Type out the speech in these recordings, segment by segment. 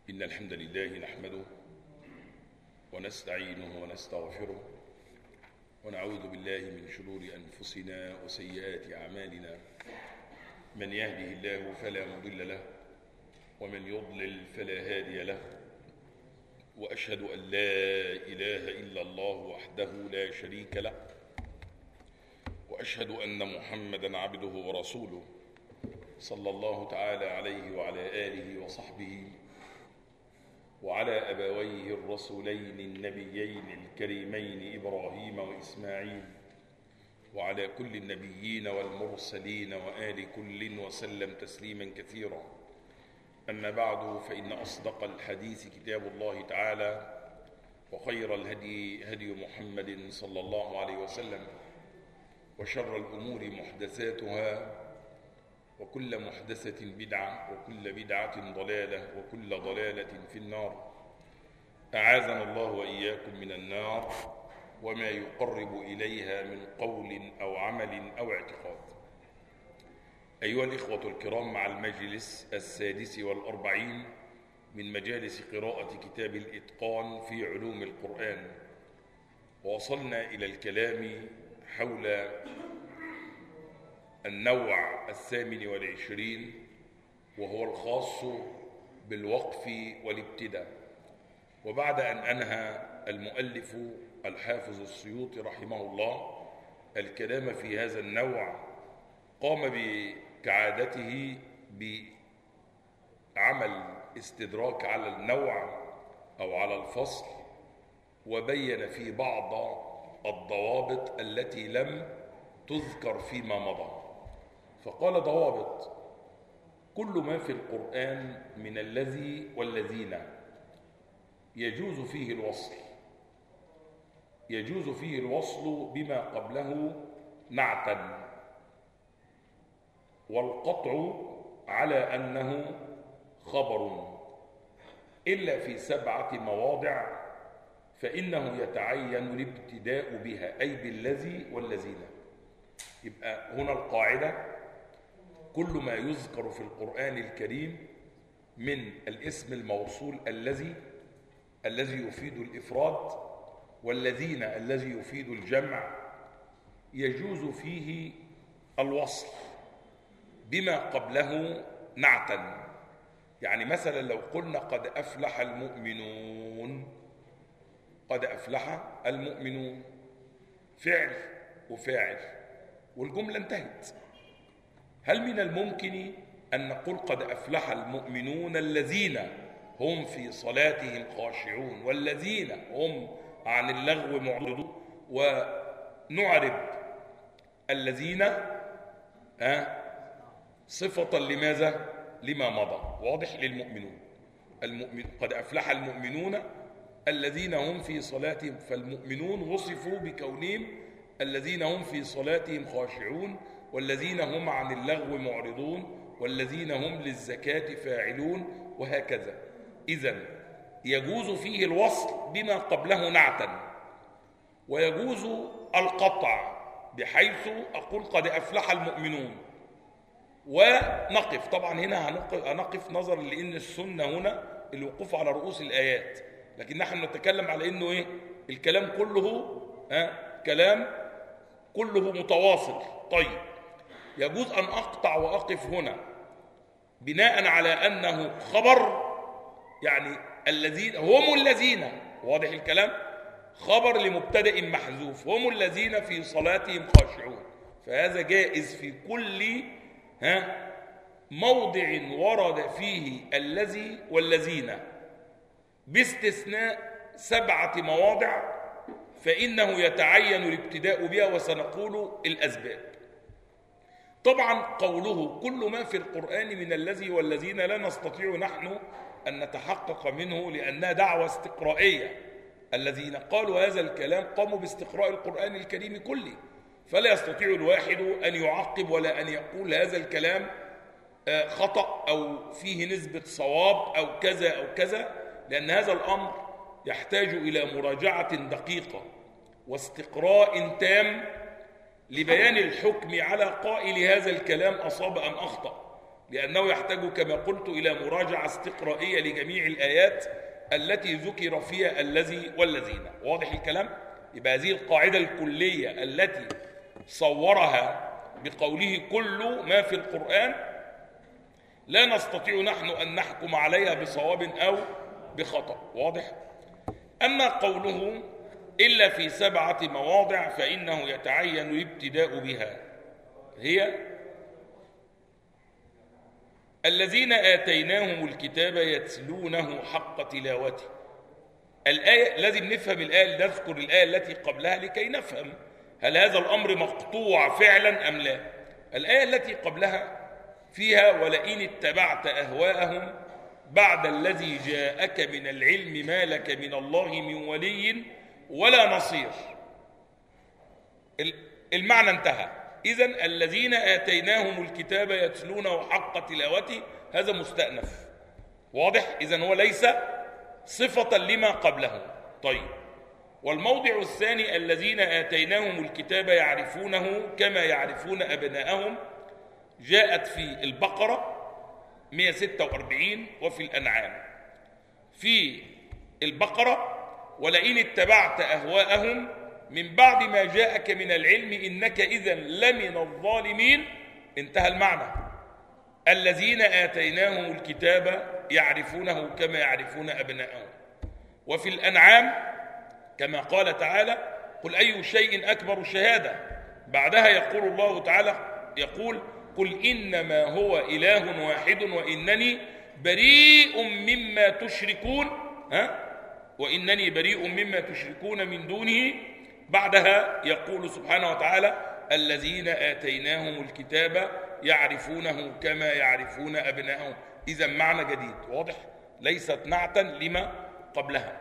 إن الحمد لله نحمده ونستعينه ونستغفره ونعوذ بالله من شرور أنفسنا وسيئات أعمالنا. من يهده الله فلا مضل له ومن يضلل فلا هادي له، وأشهد أن لا إله إلا الله وحده لا شريك له، وأشهد أن محمدا عبده ورسوله صلى الله تعالى عليه وعلى آله وصحبه وعلى أبويه الرسولين النبيين الكريمين إبراهيم وإسماعيل وعلى كل النبيين والمرسلين وآل كل وسلم تسليما كثيرا. أما بعد، فإن أصدق الحديث كتاب الله تعالى، وخير الهدي هدي محمد صلى الله عليه وسلم، وشر الأمور محدثاتها، وكل محدثة بدعة، وكل بدعة ضلالة، وكل ضلالة في النار. أعاذنا الله وإياكم من النار وما يقرب إليها من قول أو عمل أو اعتقاد. أيها الإخوة الكرام، مع المجلس 46 من مجالس قراءة كتاب الإتقان في علوم القرآن، ووصلنا إلى الكلام حول النوع 28، وهو الخاص بالوقف والابتداء. وبعد أن أنهى المؤلف الحافظ السيوطي رحمه الله الكلام في هذا النوع، قام كعادته بعمل استدراك على النوع أو على الفصل، وبين في بعض الضوابط التي لم تذكر فيما مضى. فقال: ضوابط: كل ما في القرآن من الذي والذين يجوز فيه الوصل، يجوز فيه الوصل بما قبله نعتا، والقطع على أنه خبر، إلا في 7 مواضع فإنه يتعين الابتداء بها، أي بالذي والذين. يبقى هنا القاعدة: كل ما يذكر في القرآن الكريم من الاسم الموصول الذي يفيد الإفراد، والذين الذي يفيد الجمع، يجوز فيه الوصل بما قبله نعتا. يعني مثلا لو قلنا: قد أفلح المؤمنون، قد أفلح المؤمنون، فعل وفاعل والجملة انتهت. هل من الممكن أن نقول: قد أفلح المؤمنون الذين هم في صلاتهم خاشعون والذين هم عن اللغو معرضون، ونعرب الذين صفة لماذا؟ لما مضى. واضح؟ للمؤمنون. قد أفلح المؤمنون الذين هم في صلاتهم، فالمؤمنون وصفوا بكونهم الذين هم في صلاتهم خاشعون، والذين هم عن اللغو معرضون، والذين هم للزكاة فاعلون، وهكذا. إذن يجوز فيه الوصل بما قبله نعتا، ويجوز القطع بحيث أقول: قد أفلح المؤمنون، ونقف. طبعا هنا هنقف نظرا لأن السنة هنا الوقوف على رؤوس الآيات، لكن نحن نتكلم على أنه الكلام كله كلام كله متواصل. طيب، يجوز أن أقطع وأقف هنا بناء على أنه خبر، يعني الذين هم الذين، واضح الكلام، خبر لمبتدأ محذوف، هم الذين في صلاتهم خاشعون. فهذا جائز في كل موضع ورد فيه الذي والذين، باستثناء 7 مواضع فإنه يتعين الابتداء بها، وسنقول الأسباب. طبعا قوله كل ما في القرآن من الذي والذين لا نستطيع نحن أن نتحقق منه، لأنها دعوة استقرائية. الذين قالوا هذا الكلام قاموا باستقراء القرآن الكريم كله، فلا يستطيع الواحد أن يعقب ولا أن يقول هذا الكلام خطأ أو فيه نسبة صواب أو كذا أو كذا، لأن هذا الأمر يحتاج إلى مراجعة دقيقة واستقراء تام لبيان الحكم على قائل هذا الكلام أصاب أم أخطأ. لأنه يحتاج كما قلت إلى مراجعة استقرائية لجميع الآيات التي ذكر فيها الذي والذين. واضح الكلام؟ يبقى هذه القاعدة الكلية التي صورها بقوله كل ما في القرآن لا نستطيع نحن أن نحكم عليها بصواب أو بخطأ. واضح؟ أما قوله إلا في 7 مواضع فإنه يتعين الابتداء بها، هي الذين آتيناهم الكتاب يتلونه حق تلاوته. الآية لازم نفهم الآية، نذكر الآية التي قبلها لكي نفهم هل هذا الأمر مقطوع فعلا أم لا. الآية التي قبلها فيها ولئن اتبعت أهواءهم بعد الذي جاءك من العلم ما لك من الله من ولي ولا نصير. المعنى انتهى. إذن الذين آتيناهم الكتاب يتلونه حق تلاوته هذا مستأنف. واضح؟ إذن هو ليس صفة لما قبله. طيب، والموضع الثاني الذين آتيناهم الكتاب يعرفونه كما يعرفون أبناءهم، جاءت في البقرة 146 وفي الأنعام. في البقرة ولئن اتبعت أهواءهم من بعد ما جاءك من العلم إنك إذن لمن الظالمين، انتهى المعنى. الذين آتيناهم الكتاب يعرفونه كما يعرفون أبناءهم. وفي الأنعام كما قال تعالى قل أي شيء أكبر شهادة، بعدها يقول الله تعالى يقول قل إنما هو إله واحد وإنني بريء مما تشركون، وإنني بريء مما تشركون من دونه. بعدها يقول سبحانه وتعالى الذين آتيناهم الكتاب يعرفونه كما يعرفون أبناءهم. إذا معنى جديد. واضح؟ ليست نعتا لما قبلها.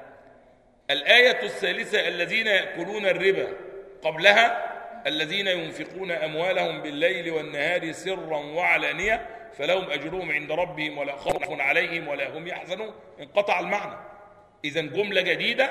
الآية الثالثة الذين يأكلون الربا، قبلها الذين ينفقون أموالهم بالليل والنهار سرا وعلانية فلهم أجرهم عند ربهم ولا خوف عليهم ولا هم يحزنون. انقطع المعنى. إذن جملة جديدة،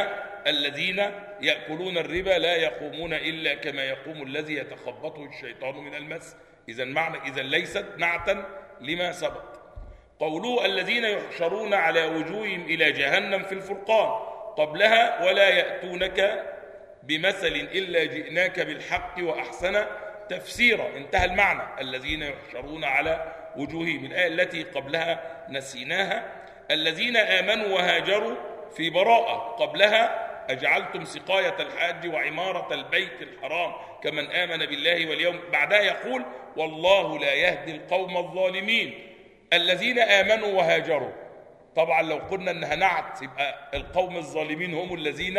الذين يأكلون الربا لا يقومون إلا كما يقوم الذي يتخبطه الشيطان من المس. إذن معنى إذن ليست نعتا لما سبق. قوله الذين يحشرون على وجوههم إلى جهنم في الفرقان، قبلها ولا يأتونك بمثل إلا جئناك بالحق وأحسن تفسيرا. انتهى المعنى. الذين يحشرون على وجوههم. الآية التي قبلها نسيناها. الذين آمنوا وهاجروا في براءة، قبلها أجعلتم سقاية الحاج وعمارة البيت الحرام كمن آمن بالله واليوم. بعدها يقول والله لا يهدي القوم الظالمين. الذين آمنوا وهاجروا، طبعا لو قلنا أنها نعت يبقى القوم الظالمين هم الذين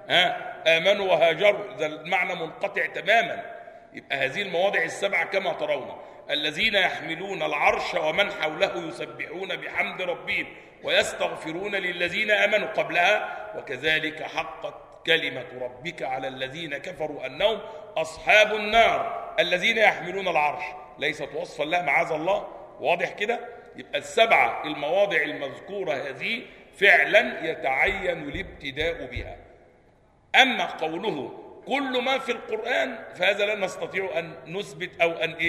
آمنوا وهاجروا، إذا المعنى منقطع تماما. يبقى هذه المواضع 7 كما ترون. الذين يحملون العرش ومن حوله يسبحون بحمد ربهم ويستغفرون للذين آمنوا، قبلها وكذلك حقت كلمة ربك على الذين كفروا أنهم أصحاب النار. الذين يحملون العرش ليست وصفا لها معاذ الله. واضح كده؟ يبقى 7 المواضع المذكورة هذه فعلا يتعين الابتداء بها. أما قوله كل ما في القرآن فهذا لا نستطيع أن نثبت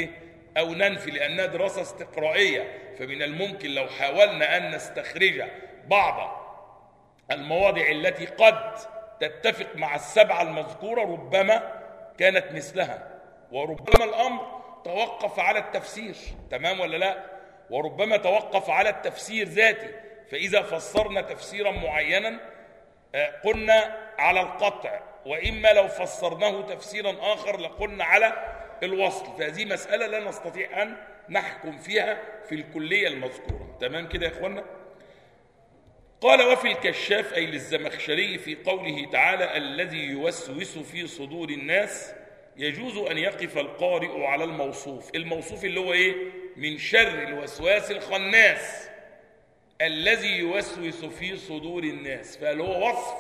أو ننفي، لأنها دراسة استقرائية. فمن الممكن لو حاولنا أن نستخرج بعض المواضع التي قد تتفق مع 7 المذكورة ربما كانت مثلها، وربما الأمر توقف على التفسير. تمام ولا لا؟ وربما توقف على التفسير ذاته. فإذا فسرنا تفسيرا معينا قلنا على القطع، وإما لو فسرناه تفسيرا آخر لقلنا على الوصل. فهذه مسألة لا نستطيع أن نحكم فيها في الكلية المذكورة. تمام كده يا إخوانا؟ قال وفي الكشاف أي للزمخشري في قوله تعالى الذي يوسوس في صدور الناس، يجوز أن يقف القارئ على الموصوف. الموصوف اللي هو إيه؟ من شر الوسواس الخناس الذي يوسوس في صدور الناس. فهل هو وصف؟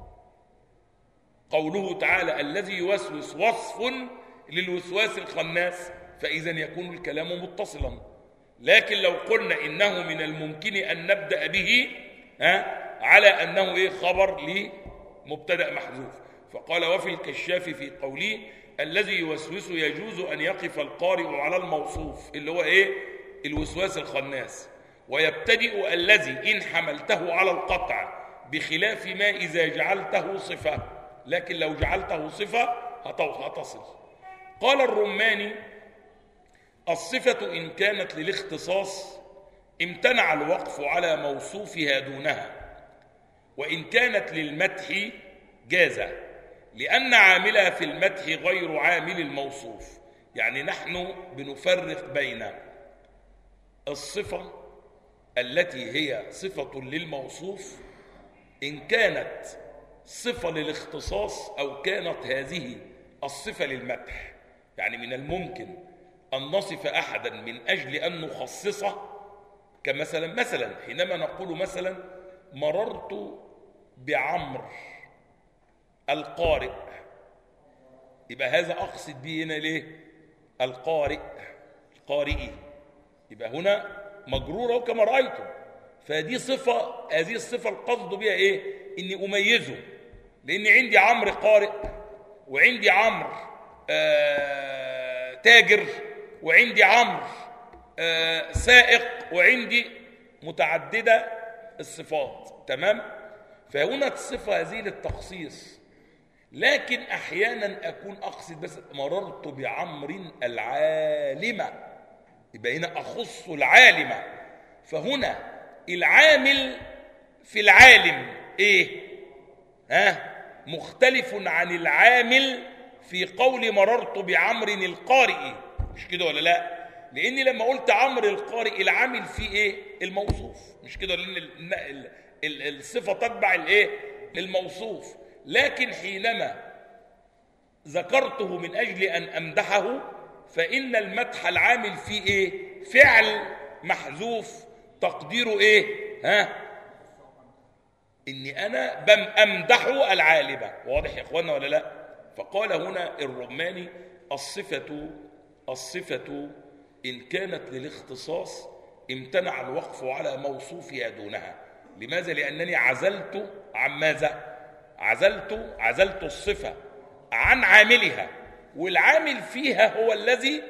قوله تعالى الذي يوسوس وصف للوسواس الخناس، فإذا يكون الكلام متصلا. لكن لو قلنا إنه من الممكن أن نبدأ به على أنه خبر لمبتدأ محذوف. فقال وفي الكشاف في قوله الذي يوسوس يجوز أن يقف القارئ على الموصوف اللي هو الوسواس الخناس. ويبتدئ الذي إن حملته على القطع بخلاف ما إذا جعلته صفة، لكن لو جعلته صفة هتصل. قال الرماني: الصفة إن كانت للاختصاص امتنع الوقف على موصوفها دونها، وإن كانت للمدح جاز، لأن عاملها في المدح غير عامل الموصوف. يعني نحن بنفرق بين الصفة التي هي صفة للموصوف إن كانت صفة للاختصاص أو كانت هذه الصفة للمدح. يعني من الممكن أن نصف أحدا من أجل أن نخصصه، كمثلا حينما نقول مثلا مررت بعمر القارئ، يبقى هذا أقصد به هنا ليه؟ القارئ، يبقى هنا مجرورة كما رأيتم. فدي صفة، هذه الصفة القصد بها إيه؟ إني أميزه، لأن عندي عمرو قارئ، وعندي عمرو تاجر، وعندي عمرو سائق، وعندي متعددة الصفات. تمام؟ فهنا الصفة هذه للتخصيص. لكن أحيانا أكون أقصد بس مررت بعمر العالمة، يبقى هنا أخص العالمة. فهنا العامل في العالم إيه؟ مختلف عن العامل في قول مررت بعمر القارئ، مش كده ولا لا؟ لأني لما قلت عمرو القارئ العامل فيه إيه؟ الموصوف، مش كده؟ لأن الصفة تتبع الإيه؟ الموصوف. لكن حينما ذكرته من أجل أن أمدحه فإن المدح العامل فيه إيه؟ فعل محذوف تقديره إيه؟ إني أنا أمدحه العالمة. واضح يا إخوانا ولا لا؟ فقال هنا الرماني: الصفة إن كانت للاختصاص امتنع الوقف على موصوفها دونها. لماذا؟ لأنني عزلت عن ماذا؟ عزلت الصفة عن عاملها، والعامل فيها هو الذي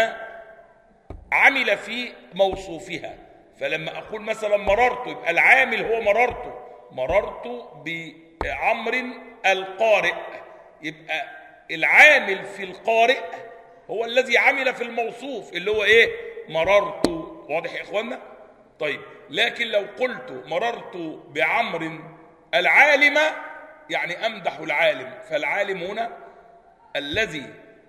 عمل في موصوفها. فلما أقول مثلا مررت، يبقى العامل هو مررت بعمر القارئ، يبقى العامل في القارئ هو الذي عمل في الموصوف اللي هو إيه؟ مررت. واضح يا إخوانا؟ طيب، لكن لو قلت مررت بعمر العالمة يعني أمدح العالم، فالعالم هنا الذي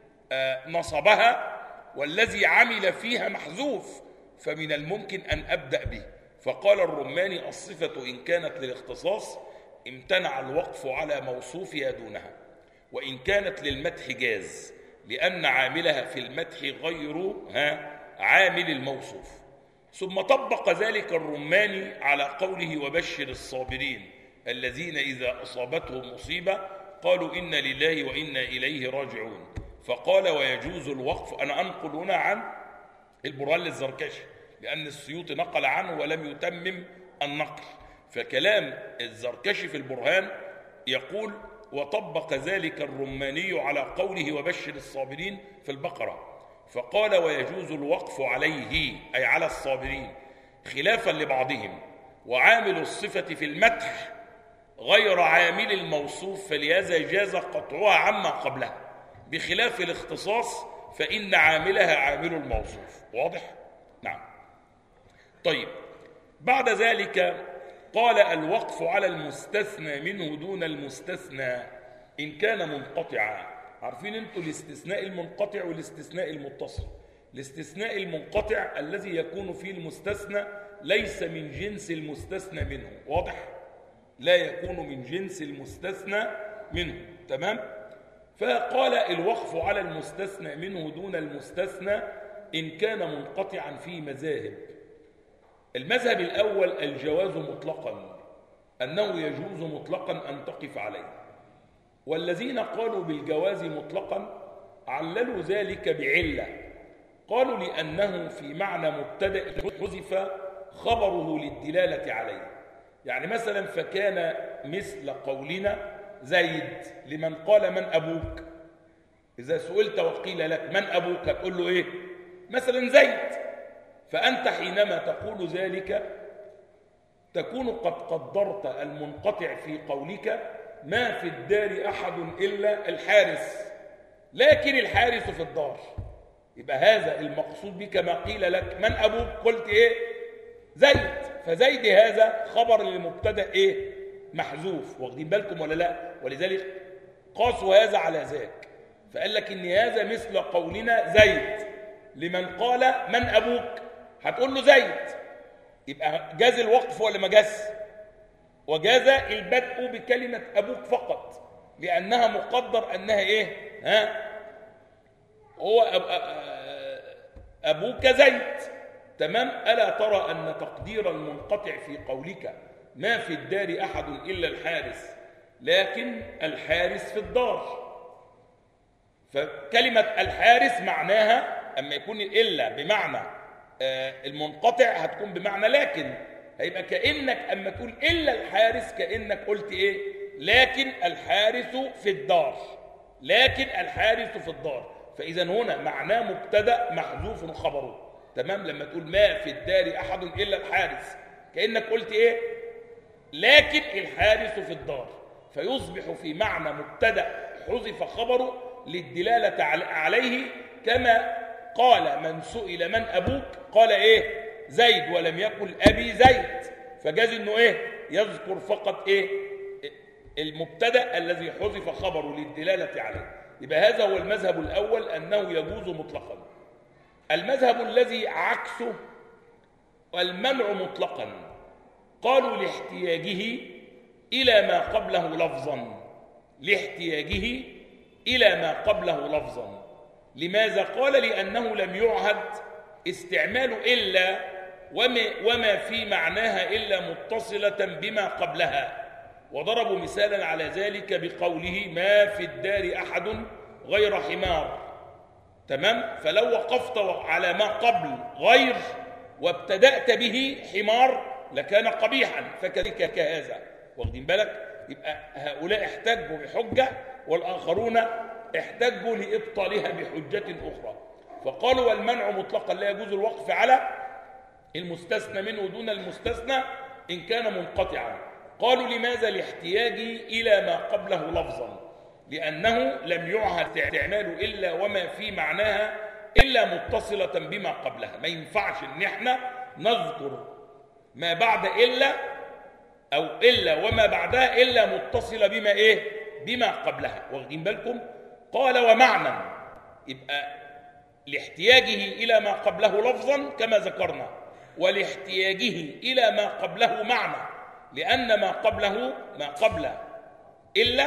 نصبها والذي عمل فيها محذوف، فمن الممكن أن أبدأ به. فقال الرماني: الصفة إن كانت للاختصاص امتنع الوقف على موصوفها دونها، وإن كانت للمدح جاز، لأن عاملها في المدح غير عامل الموصوف. ثم طبق ذلك الرماني على قوله: وبشر الصابرين الذين إذا أصابتهم مصيبة قالوا إنا لله وإنا إليه راجعون. فقال: ويجوز الوقف. أنا أنقل هنا عن البرهان للزركشي لأن السيوطي نقل عنه ولم يتمم النقل، فكلام الزركشي في البرهان يقول: وطبق ذلك الرماني على قوله وبشر الصابرين في البقرة، فقال: ويجوز الوقف عليه أي على الصابرين، خلافا لبعضهم، وعامل الصفة في المدح غير عامل الموصوف، فلهذا جاز قطعها عما قبلها، بخلاف الاختصاص فإن عاملها عامل الموصوف. واضح؟ نعم. طيب، بعد ذلك قال: الوقف على المستثنى منه دون المستثنى إن كان منقطعا. عارفين انتوا الاستثناء المنقطع والاستثناء المتصل. الاستثناء المنقطع الذي يكون فيه المستثنى ليس من جنس المستثنى منه. واضح؟ لا يكون من جنس المستثنى منه. تمام؟ فقال: الوقف على المستثنى منه دون المستثنى إن كان منقطعا في مذاهب. المذهب الأول الجواز مطلقا، أنه يجوز مطلقا أن تقف عليه. والذين قالوا بالجواز مطلقا عللوا ذلك بعلة، قالوا لأنه في معنى مبتدأ حذف خبره للدلالة عليه. يعني مثلا فكان مثل قولنا زيد لمن قال من أبوك. إذا سئلت وقيل لك من أبوك تقول له إيه؟ مثلا زيد. فأنت حينما تقول ذلك تكون قد قدرت المنقطع في قولك ما في الدار أحد إلا الحارس، لكن الحارس في الدار. يبقى هذا المقصود بك ما قيل لك من أبوك؟ قلت إيه؟ زيد. فزيد هذا خبر للمبتدأ إيه؟ محذوف. واخدين بالكم ولا لا؟ ولذلك قاسوا هذا على ذاك، فقال لك إن هذا مثل قولنا زيد لمن قال من أبوك؟ هتقول له زيد، يبقى جاز الوقف ولا ما جاز؟ وجاز البدء بكلمة أبوك فقط، لأنها مقدر أنها إيه؟ هو أبوك زيد. تمام؟ ألا ترى أن تقدير المنقطع في قولك ما في الدار أحد إلا الحارس، لكن الحارس في الدار. فكلمة الحارس معناها أما يكون إلا بمعنى المنقطع هتكون بمعنى لكن، هيبقى كأنك أما تقول إلا الحارس كأنك قلت إيه؟ لكن الحارس في الدار، لكن الحارس في الدار. فإذا هنا معناه مبتدأ محذوف خبره. تمام؟ لما تقول ما في الدار أحد إلا الحارس كأنك قلت إيه؟ لكن الحارس في الدار، فيصبح في معنى مبتدأ حذف خبره للدلالة عليه. كما قال من سئل من أبوك قال إيه؟ زيد، ولم يقل أبي زيد، فجاز إنه إيه؟ يذكر فقط إيه؟ المبتدأ الذي حذف خبره للدلالة عليه. يبقى هذا هو المذهب الأول، أنه يجوز مطلقا. المذهب الذي عكسه المنع مطلقا، قالوا لاحتياجه إلى ما قبله لفظا، لاحتياجه إلى ما قبله لفظا. لماذا؟ قال لأنه لم يعهد استعمال إلا وما في معناها إلا متصلة بما قبلها، وضربوا مثالا على ذلك بقوله ما في الدار أحد غير حمار. تمام؟ فلو وقفت على ما قبل غير وابتدأت به حمار لكان قبيحا، فكذلك كهذا. واخدين بالك؟ يبقى هؤلاء احتجوا بحجة والآخرون احتجوا لإبطالها بحجة أخرى. فقالوا والمنع مطلقا لا يجوز الوقف على المستثنى منه دون المستثنى إن كان منقطعا. قالوا لماذا؟ لاحتياجه إلى ما قبله لفظا، لأنه لم يعهد استعماله إلا وما في معناها إلا متصلة بما قبلها. ما ينفعش إن احنا نذكر ما بعد إلا أو إلا وما بعدها إلا متصلة بما إيه؟ بما قبلها. واخدين بالكم؟ قال ومعنى، يبقى لاحتياجه إلى ما قبله لفظا كما ذكرنا، ولاحتياجه إلى ما قبله معنى، لأن ما قبله ما قبل إلا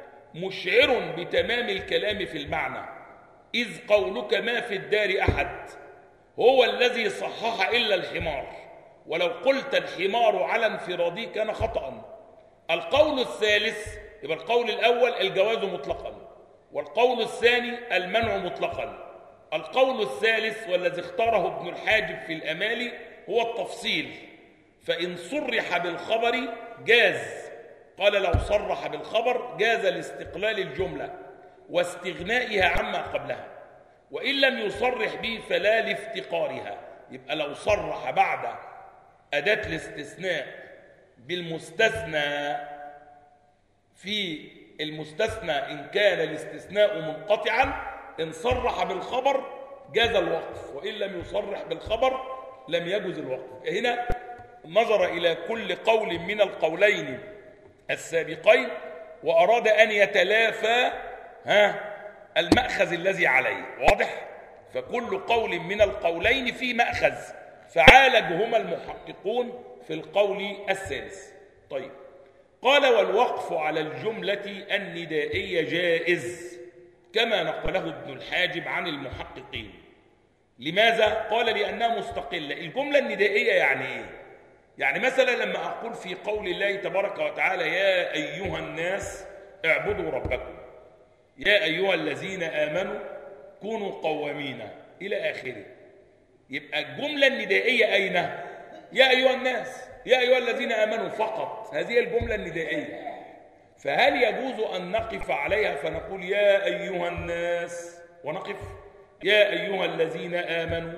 مشعر بتمام الكلام في المعنى. إذ قولك ما في الدار أحد هو الذي صحح إلا الحمار، ولو قلت الحمار على انفراده كان خطأ. القول الثالث، يبقى القول الأول الجواز مطلقا، والقول الثاني المنع مطلقا. القول الثالث والذي اختاره ابن الحاجب في الأمالي هو التفصيل، فإن صرح بالخبر جاز. قال لو صرح بالخبر جاز لاستقلال الجملة واستغنائها عما قبلها، وإن لم يصرح به فلا لافتقارها. يبقى لو صرح بعد أداة الاستثناء بالمستثنى في المستثنى إن كان الاستثناء منقطعا، إن صرح بالخبر جاز الوقف، وإن لم يصرح بالخبر لم يجوز الوقف. هنا نظر إلى كل قول من القولين السابقين وأراد أن يتلافى المأخذ الذي عليه. واضح؟ فكل قول من القولين في مأخذ، فعالجهما المحققون في القول الثالث. طيب، قال والوقف على الجملة الندائية جائز كما نقله ابن الحاجب عن المحققين. لماذا؟ قال لأنها مستقلة. الجملة الندائية يعني إيه؟ يعني مثلا لما أقول في قول الله تبارك وتعالى يا أيها الناس اعبدوا ربكم، يا أيها الذين آمنوا كونوا قوامين إلى آخره، يبقى الجملة الندائية أين؟ يا أيها الناس، يا أيها الذين آمنوا فقط، هذه الجملة الندائية. فهل يجوز أن نقف عليها فنقول يا أيها الناس ونقف، يا أيها الذين آمنوا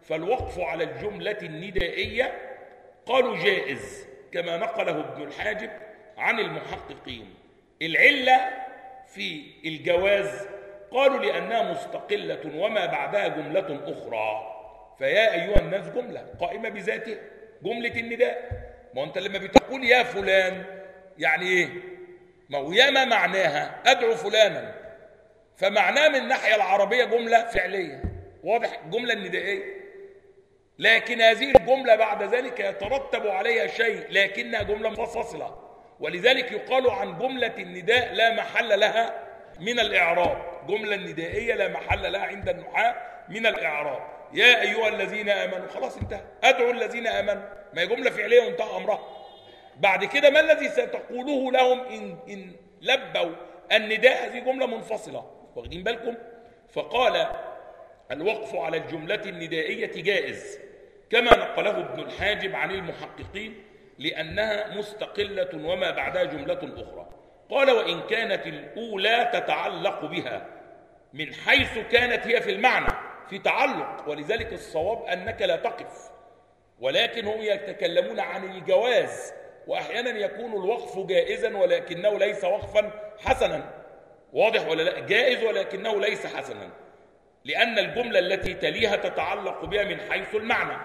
فالوقف على الجملة الندائية قالوا جائز كما نقله ابن الحاجب عن المحققين. العلة في الجواز قالوا لأنها مستقلة وما بعدها جملة أخرى، فيا أيها الناس جملة قائمة بذاتها، جملة النداء. ما أنت لما بتقول يا فلان يعني إيه؟ ما هو يا ما معناها أدعو فلانا، فمعناه من الناحية العربية جملة فعلية، واضح؟ جملة الندائية. لكن هذه الجملة بعد ذلك يترتب عليها شيء لكنها جملة منفصلة، ولذلك يقال عن جملة النداء لا محل لها من الإعراب. جملة الندائية لا محل لها عند النحاة من الإعراب. يا أيها الذين آمنوا، خلاص انتهى، أدعو الذين آمنوا، ما هي جملة فعلية وانتهى أمرها. بعد كده ما الذي ستقوله لهم إن لبوا النداء؟ هذه جملة منفصلة، واخدين بالكم؟ فقال الوقف على الجملة الندائية جائز كما نقله ابن الحاجب عن المحققين لأنها مستقلة وما بعدها جملة أخرى. قال وإن كانت الأولى تتعلق بها من حيث كانت هي في المعنى في تعلق، ولذلك الصواب أنك لا تقف، ولكن هم يتكلمون عن الجواز، وأحيانا يكون الوقف جائزا ولكنه ليس وقفا حسنا، واضح ولا لا؟ جائز ولكنه ليس حسنا، لأن الجملة التي تليها تتعلق بها من حيث المعنى.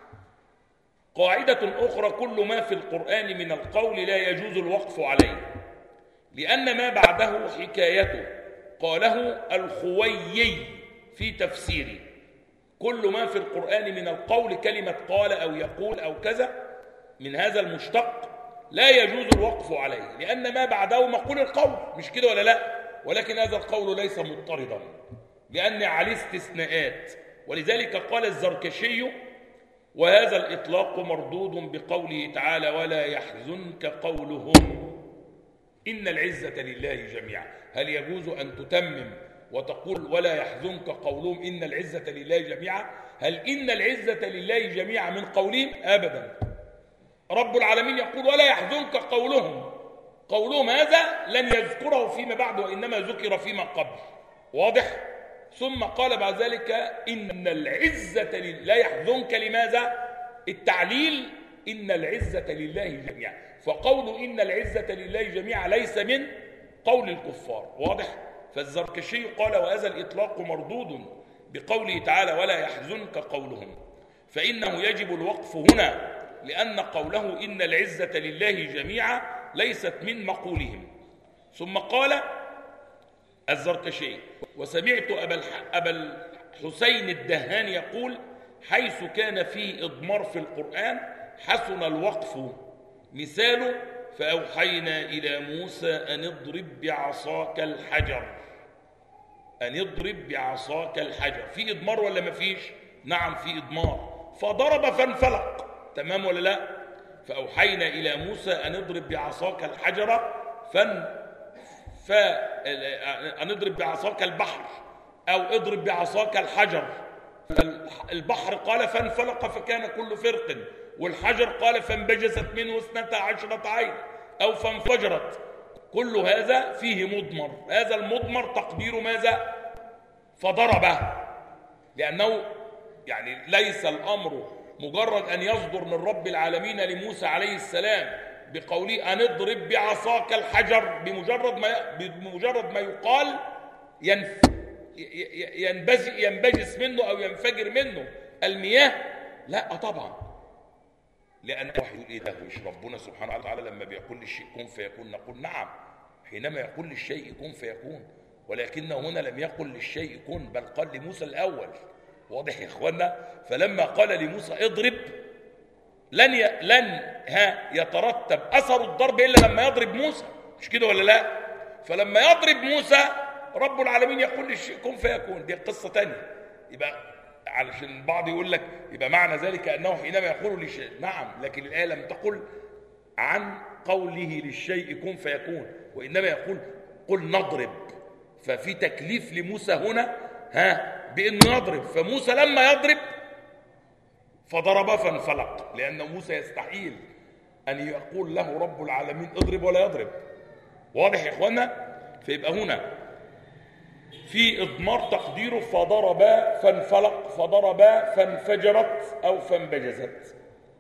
قاعدة أخرى: كل ما في القرآن من القول لا يجوز الوقف عليه، لأن ما بعده حكايته. قاله الخويي في تفسيره: كل ما في القرآن من القول، كلمة قال أو يقول أو كذا من هذا المشتق لا يجوز الوقف عليه، لأن ما بعده مقول القول، مش كده ولا لا؟ ولكن هذا القول ليس مضطردا لأن عليه استثناءات، ولذلك قال الزركشي: وهذا الإطلاق مردود بقوله تعالى: ولا يحزنك قولهم إن العزة لله جميعا. هل يجوز أن تتمم وتقول ولا يحزنك قولهم إن العزة لله جميعا؟ هل إن العزة لله جميعا من قولهم؟ أبدا. رب العالمين يقول ولا يحزنك قولهم، قولهم هذا لن يذكره فيما بعد وإنما ذكر فيما قبل، واضح؟ ثم قال بعد ذلك إن العزة لا يحزنك. لماذا؟ التعليل إن العزة لله جميعا، فقول إن العزة لله جميعا ليس من قول الكفار، واضح؟ فالزركشي قال وهذا الإطلاق مردود بقوله تعالى ولا يحزنك قولهم، فإنه يجب الوقف هنا، لأن قوله إن العزة لله جميعا ليست من مقولهم. ثم قال الزركشي: وسمعت أبا الحسين الدهان يقول: حيث كان فيه إضمار في القرآن حسن الوقف، مثاله فأوحينا إلى موسى أن اضرب بعصاك الحجر. أن اضرب بعصاك الحجر، في إضمار ولا ما فيش؟ نعم في إضمار، فضرب فانفلق، تمام ولا لا؟ فأوحينا إلى موسى أن اضرب بعصاك الحجر أن اضرب بعصاك البحر، أو اضرب بعصاك الحجر. البحر قال فانفلق فكان كل فرق، والحجر قال فانبجست منه 12 عين أو فانفجرت. كل هذا فيه مضمر، هذا المضمر تقدير ماذا؟ فضربه، لأنه يعني ليس الأمر مجرد أن يصدر من رب العالمين لموسى عليه السلام بقوله أن اضرب بعصاك الحجر بمجرد ما يقال ينبجس منه أو ينفجر منه المياه، لا طبعا، لأن وحي يقول إيه ده؟ مش ربنا سبحانه وتعالى لما بيقول للشيء كن فيكون نقول نعم، حينما يقول للشيء كن فيكون، ولكنه هنا لم يقل للشيء كن، بل قال لموسى الأول، واضح يا إخوانا؟ فلما قال لموسى اضرب لن يترتب أثر الضرب إلا لما يضرب موسى، مش كده ولا لا؟ فلما يضرب موسى رب العالمين يقول للشيء كن فيكون، دي قصة تانية. يبقى علشان البعض يقول لك يبقى معنى ذلك أنه حينما يقول للشيء، نعم، لكن الآية لم تقل عن قوله للشيء كن فيكون، وإنما يقول قل نضرب، ففي تكليف لموسى هنا بأنه يضرب، فموسى لما يضرب فضرب فانفلق، لأن موسى يستحيل أن يقول له رب العالمين اضرب ولا يضرب، واضح يا إخوانا؟ فيبقى هنا في إضمار تقديره فضربا فانفلق فضربا فانفجرت أو فانبجزت.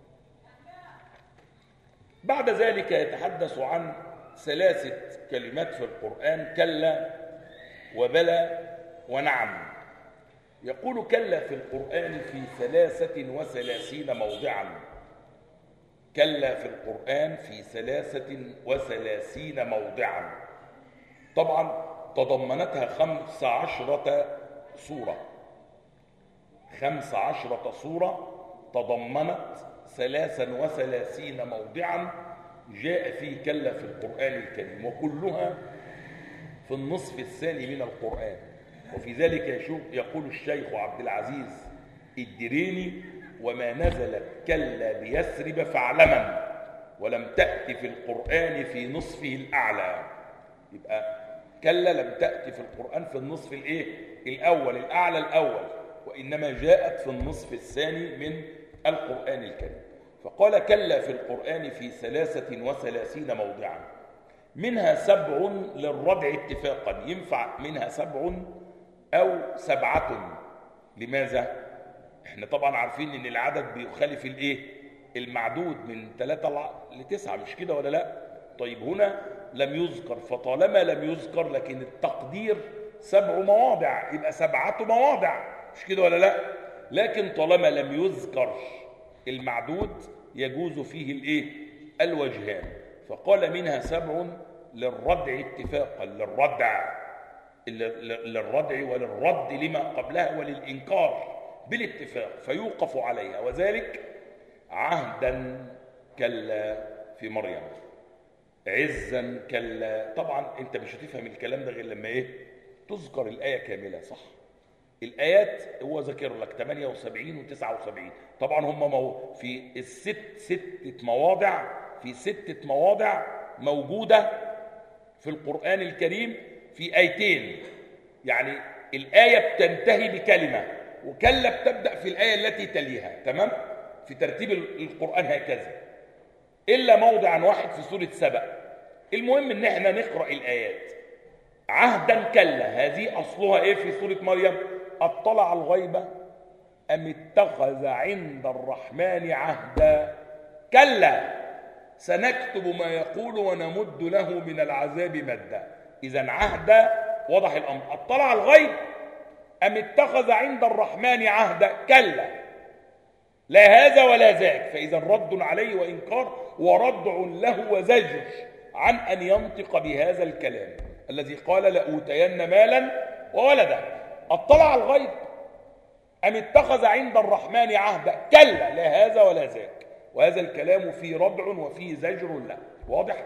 بعد ذلك يتحدث عن 3 كلمات في القرآن: كلا وبلى ونعم. يقول: كلا في القرآن في 33 موضعا. كلا في القرآن في 33 موضعا. طبعا تضمنتها 15 سورة. 15 سورة تضمنت 33 موضعا جاء فيه كلا في القرآن الكريم، وكلها في النصف الثاني من القرآن. وفي ذلك يقول الشيخ عبد العزيز الدريني: وما نزلت كلا بيثرب فاعلما ولم تأتي في القرآن في نصفه الأعلى. يبقى كلا لم تأتي في القرآن في النصف الأول الأعلى الأول، وإنما جاءت في النصف الثاني من القرآن الكريم. فقال: كلا في القرآن في 33 موضعا، منها 7 للردع اتفاقا. ينفع منها 7 أو 7. لماذا؟ احنا طبعا عارفين ان العدد بيخالف المعدود من 3 ل9، مش كده ولا لا؟ طيب هنا لم يذكر، فطالما لم يذكر لكن التقدير 7 مواضع، يبقى 7 مواضع، مش كده ولا لا؟ لكن طالما لم يذكر المعدود يجوز فيه الوجهان. فقال: منها 7 للردع اتفاقا، للردع وللرد لما قبلها وللإنكار بالاتفاق، فيوقف عليها. وذلك: عهدا كلا في مريم، عزا كلا. طبعا انت مش هتفهم الكلام ده غير لما تذكر الآية كاملة، صح؟ الآيات هو ذكر لك 78 و79. طبعا هم في 6 مواضع، في 6 مواضع موجودة في القرآن الكريم في آيتين. يعني الآية بتنتهي بكلمة، وكلا بتبدأ في الآية التي تليها، تمام؟ في ترتيب القرآن هكذا، إلا موضع واحد في سورة سبأ. المهم إن احنا نقرأ الآيات. عهدا كلا، هذه أصلها في سورة مريم: أطلع الغيب أم اتخذ عند الرحمن عهدا كلا سنكتب ما يقول ونمد له من العذاب مدا. إذن عهدا وضح الأمر. أطلع الغيب أم اتخذ عند الرحمن عهدا كلا، لا هذا ولا ذاك. فإذا رد عليه وإنكار وردع له وزجر عن أن ينطق بهذا الكلام الذي قال: لأوتين مالا وولدا. أطلع الغيب أم اتخذ عند الرحمن عهدا كلا، لا هذا ولا ذاك. وهذا الكلام فيه ردع وفيه زجر له، واضح؟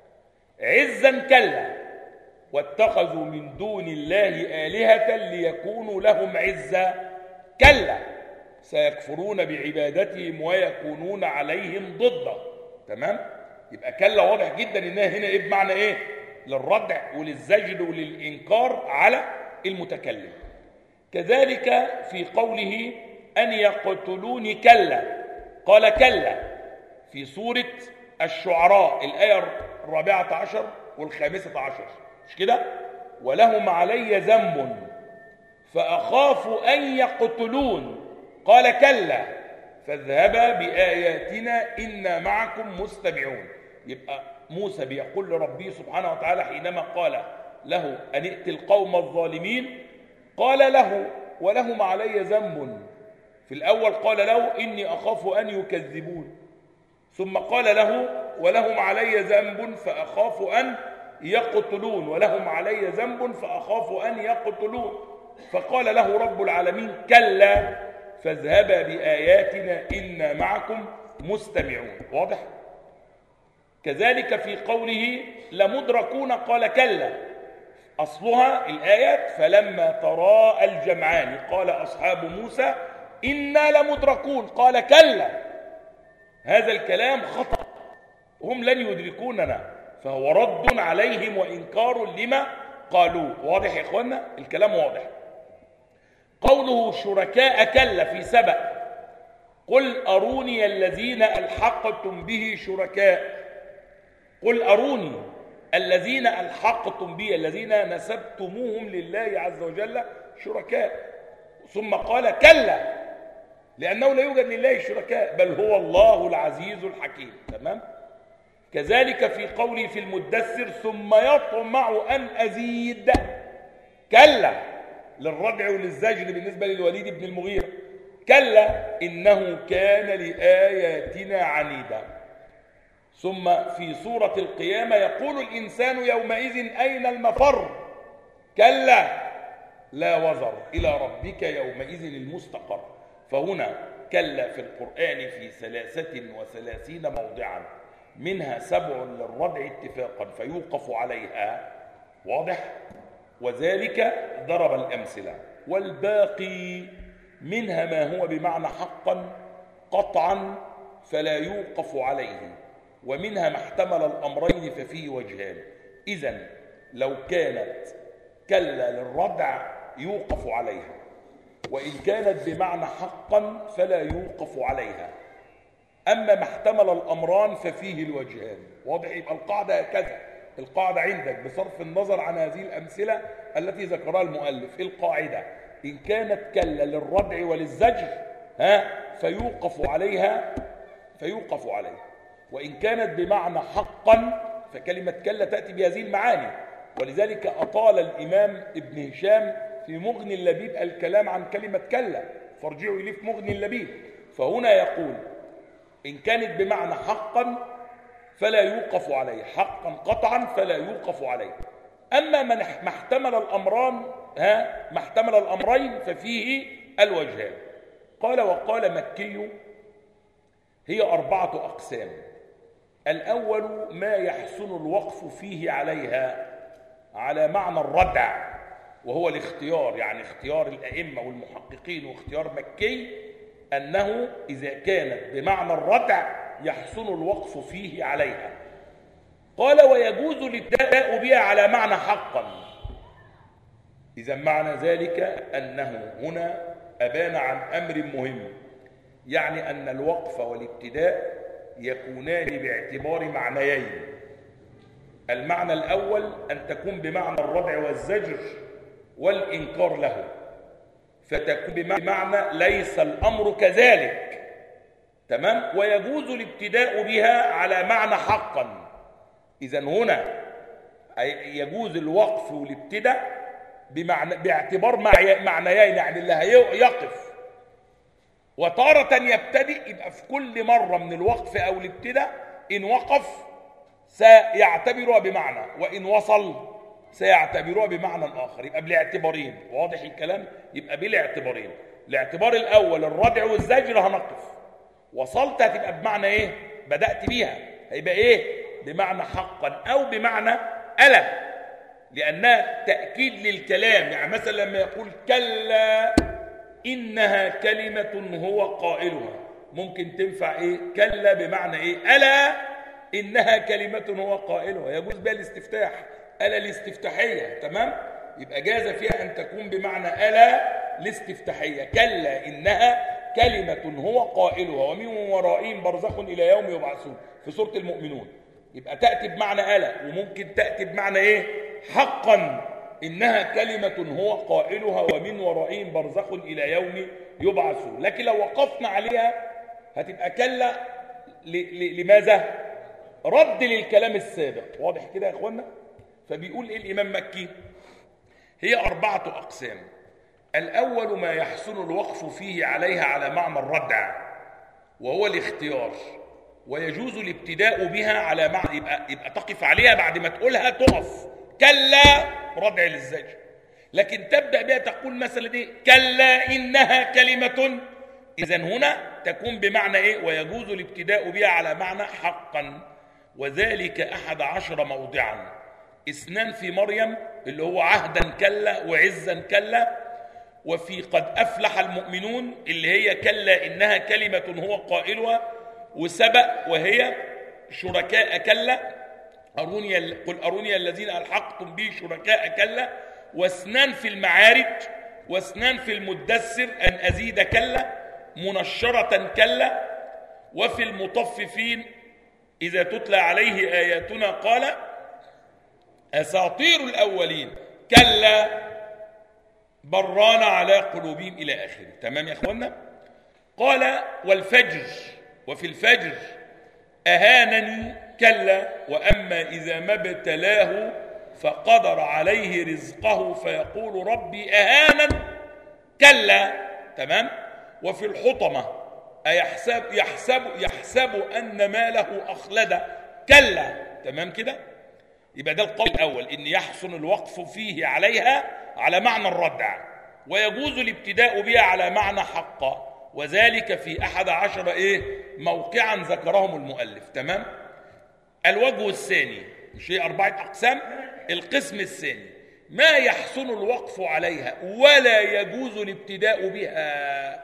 عزا كلا، واتخذوا من دون الله آلهة ليكونوا لهم عزا كلا سيكفرون بعبادتهم ويكونون عليهم ضدا. تمام؟ يبقى كلا واضح جدا انها هنا بمعنى للردع وللزجر وللإنكار على المتكلم. كذلك في قوله: أن يقتلوني كلا، قال كلا في سورة الشعراء الآية 14 و15، مش كده؟ ولهم علي ذنب فأخاف أن يقتلون، قال كلا فاذهبا بآياتنا إنا معكم مستمعون. يبقى موسى بيقول لربه سبحانه وتعالى حينما قال له أن ائت القوم الظالمين، قال له: ولهم علي ذنب. في الأول قال له: إني أخاف أن يكذبون، ثم قال له: ولهم علي ذنب فأخاف أن يقتلون، ولهم علي ذنب فأخاف أن يقتلون. فقال له رب العالمين: كلا فاذهبا بآياتنا إنا معكم مستمعون. واضح؟ كذلك في قوله: لمدركون، قال كلا. أصلها الآيات: فلما تراءى الجمعان قال أصحاب موسى إنا لمدركون، قال كلا. هذا الكلام خطأ، هم لن يدركوننا، فهو رد عليهم وإنكار لما قالوا. واضح يا إخوانا؟ الكلام واضح. قوله شركاء كلا في سبأ: قل أروني الذين ألحقتم به شركاء. قل أروني، الذين ألحقتم به، الذين نسبتموهم لله عز وجل شركاء. ثم قال كلا، لأنه لا يوجد لله شركاء، بل هو الله العزيز الحكيم. تمام؟ كذلك في قوله في المدثر ثم يطمع أن أزيد، كلا للردع وللزجر بالنسبة للوليد بن المغيرة، كلا إنه كان لآياتنا عنيدا. ثم في سورة القيامة يقول الإنسان يومئذ أين المفر، كلا لا وزر إلى ربك يومئذ المستقر. فهنا كلا في القرآن في 33 موضعا، منها 7 للردع اتفاقا فيوقف عليها، واضح؟ وذلك ضرب الأمثلة. والباقي منها ما هو بمعنى حقا قطعا فلا يوقف عليه، ومنها ما احتمل الأمرين ففيه وجهان. إذن لو كانت كلا للردع يوقف عليها، وإن كانت بمعنى حقا فلا يوقف عليها. أما ما احتمل الأمران ففيه الوجهان، واضح؟ يبقى القاعدة هكذا، القاعدة عندك بصرف النظر عن هذه الأمثلة التي ذكرها المؤلف، القاعدة إن كانت كلا للردع وللزجر فيوقف عليها، وإن كانت بمعنى حقا فكلمة كلا تأتي بهذه المعاني. ولذلك أطال الإمام ابن هشام في مغني اللبيب الكلام عن كلمة كلا، فارجعوا إليه في مغني اللبيب. فهنا يقول إن كانت بمعنى حقا فلا يوقف عليه، حقا قطعا فلا يوقف عليه. أما ما احتمل الأمران ما احتمل الأمرين ففيه الوجهان. قال وقال مكي هي 4 أقسام. الأول ما يحسن الوقف فيه عليها على معنى الردع، وهو الاختيار، يعني اختيار الأئمة والمحققين واختيار مكي أنه إذا كانت بمعنى الردع يحسن الوقف فيه عليها. قال ويجوز الابتداء بها على معنى حقا. إذا معنى ذلك أنه هنا أبان عن أمر مهم، يعني أن الوقف والابتداء يكونان باعتبار معنيين. المعنى الأول أن تكون بمعنى الردع والزجر والإنكار له، فتكون بمعنى ليس الأمر كذلك. تمام؟ ويجوز الابتداء بها على معنى حقا. إذن هنا يجوز الوقف والابتداء باعتبار معنيين، يعني اللي هيقف وتارة يبتدئ، يبقى في كل مرة من الوقف أو الابتداء إن وقف سيعتبرها بمعنى، وإن وصل سيعتبرها بمعنى آخر، يبقى بالاعتبارين. واضح الكلام؟ يبقى بالاعتبارين. الاعتبار الأول الردع والزجر هنقف، وصلت هتبقى بمعنى إيه؟ بدأت بيها، هيبقى إيه؟ بمعنى حقا أو بمعنى ألا، لأنها تأكيد للكلام. يعني مثلا لما يقول كلا إنها كلمة هو قائلها، ممكن تنفع إيه؟ كلا بمعنى إيه؟ ألا إنها كلمة هو قائلها، يجوز بها الاستفتاح، ألا الاستفتاحية. تمام؟ يبقى جاز فيها أن تكون بمعنى ألا الاستفتاحية، كلا إنها كلمة هو قائلها ومن ورائهم برزخ إلى يوم يبعثون في سورة المؤمنون. يبقى تأتي بمعنى ألا، وممكن تأتي بمعنى إيه؟ حقا إنها كلمة هو قائلها ومن ورائهم برزخ إلى يوم يبعثون. لكن لو وقفنا عليها هتبقى كلا لماذا؟ رد للكلام السابق. واضح كده يا إخوانا؟ فبيقول إيه الإمام مكي؟ هي 4 أقسام. الأول ما يحسن الوقف فيه عليها على معنى الردع، وهو الاختيار، ويجوز الابتداء بها على معنى، يبقى تقف عليها بعد ما تقولها تقف، كلا ردع للزجر. لكن تبدأ بها تقول مثلا إيه؟ كلا إنها كلمة. إذن هنا تكون بمعنى إيه؟ ويجوز الابتداء بها على معنى حقا. وذلك 11 موضعا، 2 في مريم اللي هو عهدا كلا وعزا كلا، وفي قد أفلح المؤمنون اللي هي كلا إنها كلمة هو قائلها، وسبأ وهي شركاء كلا، قل أروني الذين ألحقتم به شركاء كلا، و2 في المعارج، و2 في المدثر أن أزيد كلا، منشرة كلا، وفي المطففين إذا تتلى عليه آياتنا قال أساطير الأولين، كلا بران على قلوبهم إلى آخره. تمام يا أخوانا؟ قال والفجر، وفي الفجر أهانني كلا، وأما إذا ما ابتلاه فقدر عليه رزقه فيقول ربي أهانن كلا. تمام. وفي الحطمة يحسب أن ماله أخلد كلا. تمام كده؟ يبقى ده القول الأول، إن يحسن الوقف فيه عليها على معنى الردع، ويجوز الابتداء بها على معنى حقا، وذلك في 11 موقعا ذكرهم المؤلف. تمام. الوجه الثاني، مش هي 4 أقسام؟ القسم الثاني ما يحسن الوقف عليها ولا يجوز الابتداء بها،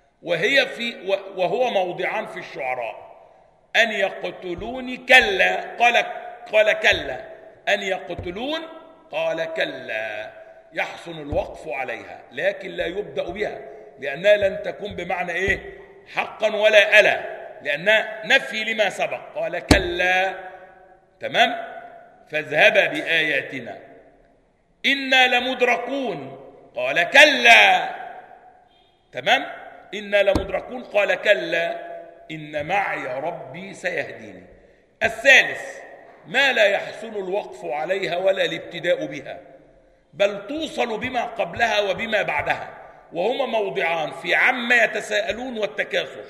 وهو موضعان في الشعراء: أن يقتلوني كلا، قال كلا، أن يقتلون قال كلا. يحسن الوقف عليها لكن لا يبدأ بها، لأنها لن تكون بمعنى حقا ولا ألا، لأنها نفي لما سبق. قال كلا. تمام. فاذهبا بآياتنا إنا لمدركون قال كلا. تمام. إنا لمدركون قال كلا إن معي ربي سيهديني. الثالث ما لا يحسن الوقف عليها ولا الابتداء بها، بل توصل بما قبلها وبما بعدها، وهما موضعان في عما يتساءلون والتكاثر.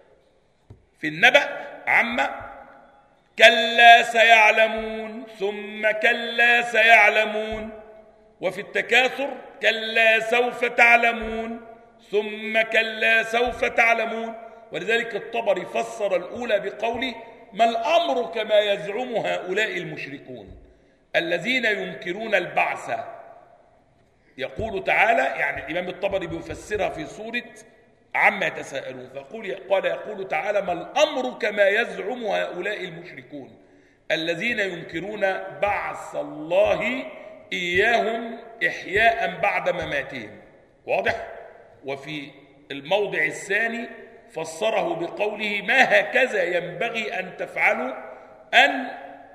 في النبأ عما كلا سيعلمون ثم كلا سيعلمون، وفي التكاثر كلا سوف تعلمون ثم كلا سوف تعلمون. ولذلك الطبري فسر الأولى بقوله ما الأمر كما يزعم هؤلاء المشركون الذين ينكرون البعث. يقول تعالى، يعني الإمام الطبري بيفسرها في سورة عما يتساءلون، يقول تعالى ما الأمر كما يزعم هؤلاء المشركون الذين ينكرون بعث الله إياهم إحياء بعد مماتهم. واضح؟ وفي الموضع الثاني فسره بقوله ما هكذا ينبغي أن تفعلوا أن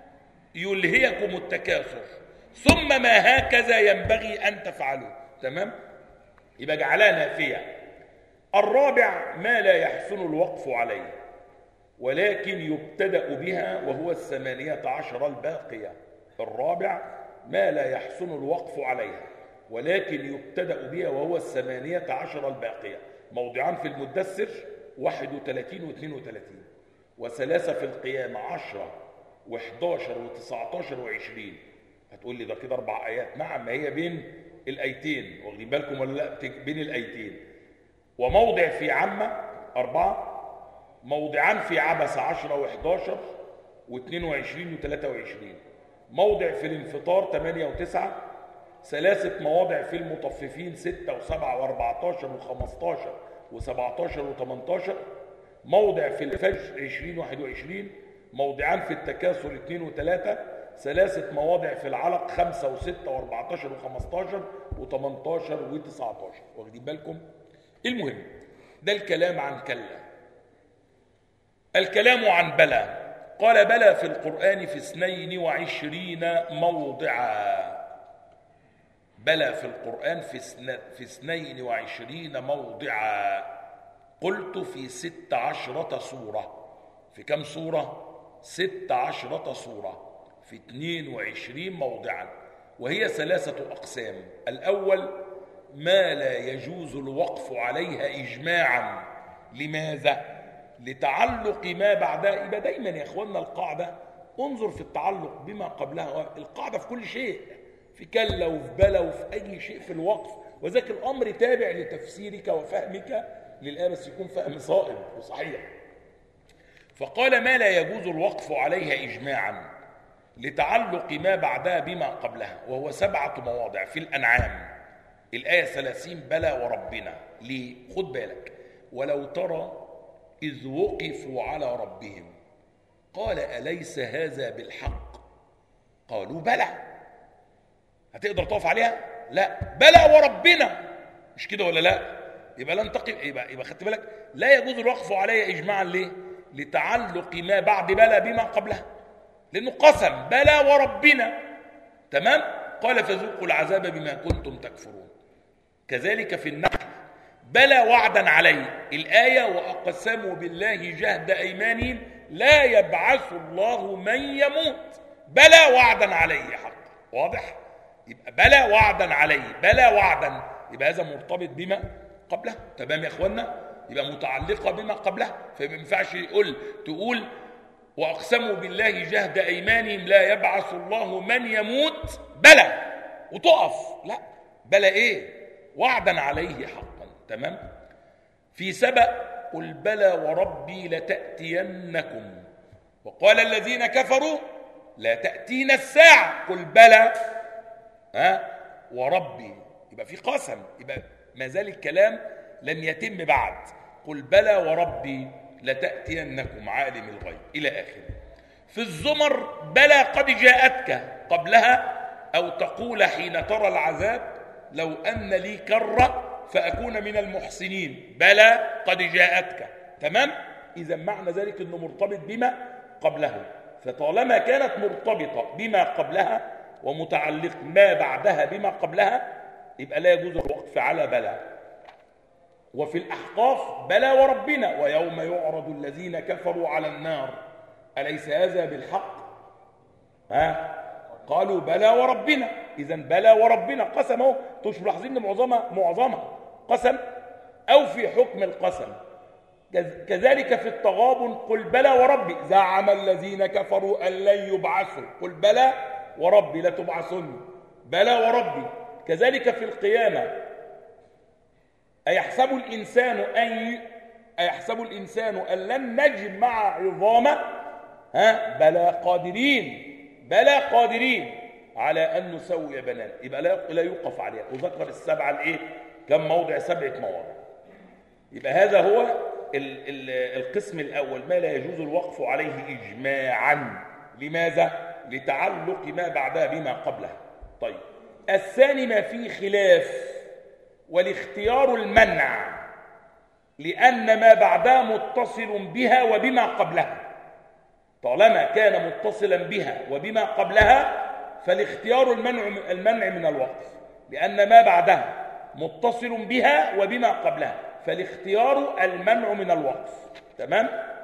يلهيكم التكاثر، ثم ما هكذا ينبغي أن تفعلوا. تمام؟ يبقى جعلها نافية. الرابع ما لا يحسن الوقف عليه ولكن يبتدأ بها وهو 18 الباقية. الرابع ما لا يحسن الوقف عليها ولكن يبتدأ بها وهو 18 الباقية. موضعان في المدثر 31 و 32، وثلاثة في القيامة 10 و11 و19 و20. هتقول لي ده كده 4 آيات. نعم، ما هي بين الآيتين، واخدين بالكم ولا لا؟ بين الآيتين. وموضع في عامة 4، موضعان في عبس 10 و11 و22 و23، موضع في الانفطار 8 و9، 3 مواضع في المطففين 6 و7 و14 و15 و17 و18، موضع في الفجر 20 و21، موضعان في التكاثر 2 و3، 3 مواضع في العلق 5 و6 و14 و15 و18 و19. واخدين بالكم؟ المهم ده الكلام عن كلا. الكلام عن بلى. قال بلى في القرآن في 22 موضعا. بلى في القرآن في 22 موضعا. قلت في 16 سورة. في كم سورة؟ 16 سورة في 22 موضعا، وهي 3 أقسام. الأول ما لا يجوز الوقف عليها إجماعا. لماذا؟ لتعلق ما بعدها. يبقى دايما يا اخواننا القاعدة انظر في التعلق بما قبلها. القاعدة في كل شيء، في كلا وفي بلا وفي أي شيء في الوقف، وذاك الأمر تابع لتفسيرك وفهمك للآية، بس يكون فهم صائب وصحيح. فقال ما لا يجوز الوقف عليها إجماعا لتعلق ما بعدها بما قبلها، وهو 7 مواضع. في الأنعام الآية 30 بلى وربنا. ليه؟ خد بالك، ولو ترى إذ وقفوا على ربهم قال أليس هذا بالحق؟ قالوا بلى. هتقدر تقف عليها؟ لا. بلى وربنا، مش كده ولا لا؟ يبقى لن تقف. يبقى خدت بالك، لا يجوز الوقف عليها إجماعا. ليه؟ لتعلق ما بعد بلى بما قبلها، لأنه قسم بلى وربنا. تمام؟ قال فذوقوا العذاب بما كنتم تكفرون. كذلك في النحل بلى وعدا عليه، الآية وأقسموا بالله جهد أيمانهم لا يبعث الله من يموت، بلى وعدا عليه حق. واضح؟ يبقى بلى وعدا عليه، بلى وعدا، يبقى هذا مرتبط بما قبله. تمام يا اخوانا؟ يبقى متعلقة بما قبله. فما ينفعش تقول وأقسموا بالله جهد أيمانهم لا يبعث الله من يموت بلى وتقف، لا، بلى ايه؟ وعدا عليه حقا. تمام؟ في سبأ قل بلى وربي لتأتينكم، وقال الذين كفروا لا تأتينا الساعة قل بلى وربي، يبقى في قسم، يبقى ما زال الكلام لم يتم بعد. قل بلى وربي لتأتينكم عالم الغيب إلى آخره. في الزمر بلى قد جاءتك قبلها، أو تقول حين ترى العذاب لو أن لي كرة فأكون من المحسنين، بلى قد جاءتك. تمام؟ إذا معنى ذلك أنه مرتبط بما قبله، فطالما كانت مرتبطة بما قبلها ومتعلق ما بعدها بما قبلها يبقى لا يجوز الوقف على بلى. وفي الأحقاف بلى وربنا ويوم يعرض الذين كفروا على النار أليس هذا بالحق؟ قالوا بلى وربنا. إذن بلى وربنا قسم اهو، مش ملاحظين ان معظمها قسم أو في حكم القسم. كذلك في التغابن قل بلى وربي زعم الذين كفروا أن لن يبعثوا قل بلى وربي لتبعثن، بلى وربي. كذلك في القيامة أيحسب الإنسان أن لن نجمع عظامه بلى قادرين، بلى قادرين على أن نسوي بنان. يبقى لا يوقف عليها. وذكر السبعة الإيه؟ كم موضع؟ 7 مواضع. يبقى هذا هو القسم الأول، ما لا يجوز الوقف عليه إجماعا. لماذا؟ لتعلق ما بعدها بما قبلها. طيب، الثاني ما فيه خلاف، والاختيار المنع، لأن ما بعدها متصل بها وبما قبلها. طالما كان متصلا بها وبما قبلها فالاختيار المنع من الوقف، لأن ما بعدها متصل بها وبما قبلها، فالاختيار المنع من الوقف. تمام؟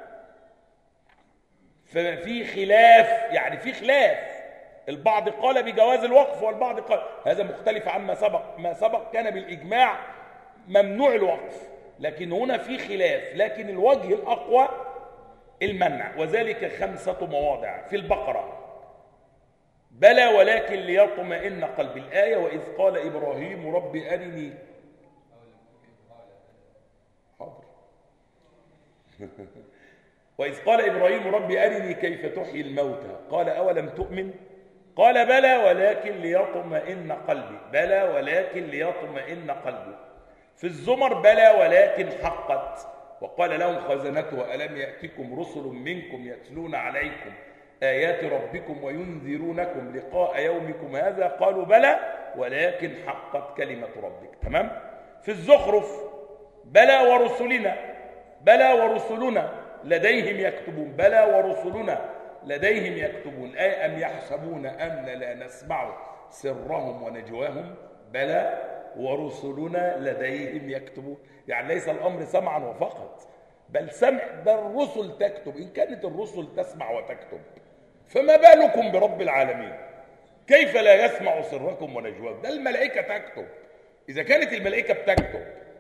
ففي خلاف، يعني في خلاف، البعض قال بجواز الوقف والبعض قال هذا مختلف عما سبق. ما سبق كان بالإجماع ممنوع الوقف، لكن هنا في خلاف، لكن الوجه الأقوى المنع، وذلك 5 مواضع. في البقرة بلى ولكن ليطمئن قلب الآية، وإذ قال إبراهيم رب أرني وإذ قال إبراهيم رب أرني كيف تحيي الموتى قال أولم تؤمن قال بلى ولكن ليطمئن قلبي، بلى ولكن ليطمئن قلبي. في الزمر بلى ولكن حقت، وقال لهم خزنته ألم يأتكم رسل منكم يتلون عليكم آيات ربكم وينذرونكم لقاء يومكم هذا قالوا بلى ولكن حقت كلمة ربك. تمام؟ في الزخرف بلى ورسلنا، بلى ورسلنا لديهم يكتبون، بلى ورسلنا لديهم يكتبون. أم يحسبون أن لا نسمع سرهم ونجواهم بلى ورسلنا لديهم يكتبون. يعني ليس الأمر سمعا وفقط، بل سمع، ده الرسل تكتب. إن كانت الرسل تسمع وتكتب فما بالكم برب العالمين؟ كيف لا يسمع سركم ونجواكم؟ ده الملائكة تكتب. إذا كانت الملائكة بتكتب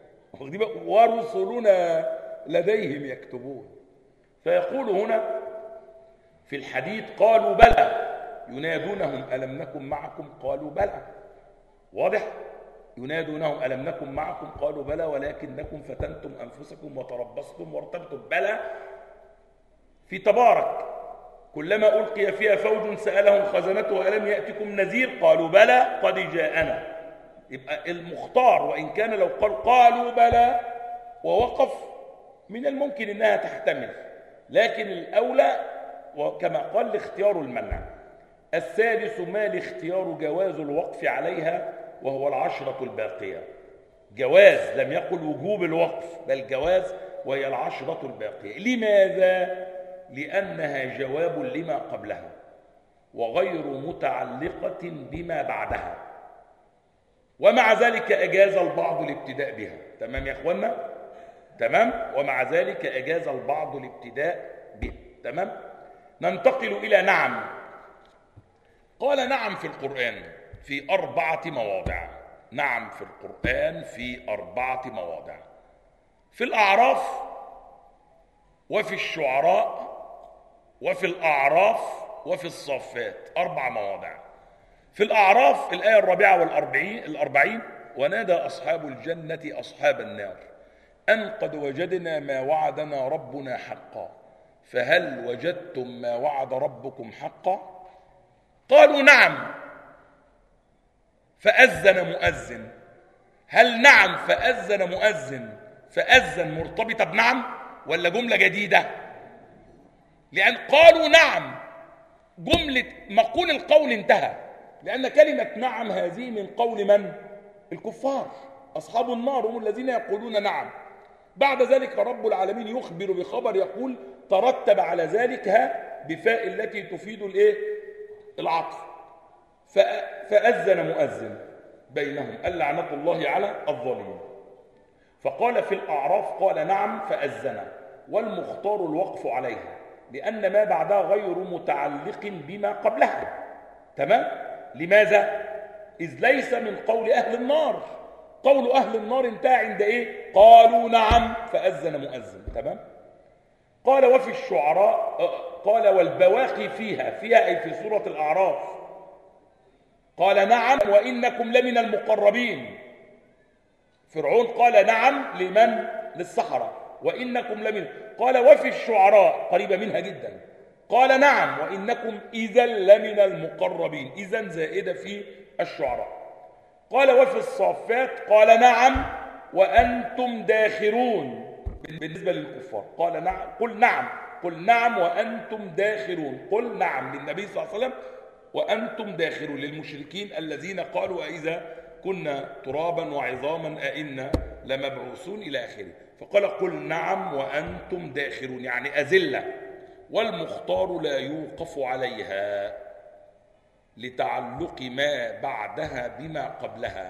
ورسلنا لديهم يكتبون. فيقول هنا في الحديث قالوا بلى، ينادونهم ألم نكن معكم قالوا بلى. واضح؟ ينادونهم ألم نكن معكم قالوا بلى ولكنكم فتنتم أنفسكم وتربصتم وارتبتم، بلى. في تبارك كلما ألقي فيها فوج سألهم خزنته ألم يأتكم نذير قالوا بلى قد جاءنا. يبقى المختار وإن كان لو قالوا بلى ووقف من الممكن أنها تحتمل، لكن الأولى وكما قال لاختيار المنع. الثالث ما لاختيار جواز الوقف عليها وهو 10 الباقية. جواز، لم يقل وجوب الوقف بل جواز، وهي 10 الباقية. لماذا؟ لأنها جواب لما قبلها، وغير متعلقة بما بعدها، ومع ذلك أجاز البعض الابتداء بها. تمام يا أخوانا؟ تمام. ومع ذلك أجاز البعض الابتداء بها. تمام. ننتقل إلى نعم. قال نعم في القرآن في 4 مواضع. نعم في القرآن في 4 مواضع: في الأعراف، وفي الشعراء، وفي الأعراف، وفي الصافات. 4 مواضع. في الأعراف الآية 44: ونادى أصحاب الجنة أصحاب النار أن قد وجدنا ما وعدنا ربنا حقا فهل وجدتم ما وعد ربكم حقا؟ قالوا نعم فأذن مؤذن. هل نعم فأذن مؤذن فأذن مرتبطة بنعم ولا جملة جديدة؟ لأن قالوا نعم جملة مقول القول انتهى، لأن كلمة نعم هذه من قول من؟ الكفار أصحاب النار هم الذين يقولون نعم. بعد ذلك رب العالمين يخبر بخبر يقول ترتب على ذلك بفاء التي تفيد العطف. فأذن مؤذن بينهم اللعنة الله على الظالمين. فقال في الأعراف قال نعم فأذن، والمختار الوقف عليها لأن ما بعدها غير متعلق بما قبلها. تمام؟ لماذا؟ إذ ليس من قول أهل النار. قول أهل النار انتهى عند إيه؟ قالوا نعم فأذن مؤذن. تمام؟ قال وفي الشعراء قال والبواقي فيها أي في سورة الأعراف قال نعم وإنكم لمن المقربين. فرعون قال نعم لمن؟ للسحرة. وإنكم لمن. قال وفي الشعراء قريبة منها جدا قال نعم وإنكم إذا لمن المقربين. إذن زائدة في الشعراء. قال وفي الصافات قال نعم وأنتم داخرون بالنسبة للكفار. قال نعم قل نعم وأنتم داخرون. قل نعم للنبي صلى الله عليه وسلم وأنتم داخرون للمشركين الذين قالوا أئذا كنا ترابا وعظاما أئنا لمبعوثون إلى آخره. فقال قل نعم وأنتم داخرون يعني أذلة. والمختار لا يوقف عليها لتعلق ما بعدها بما قبلها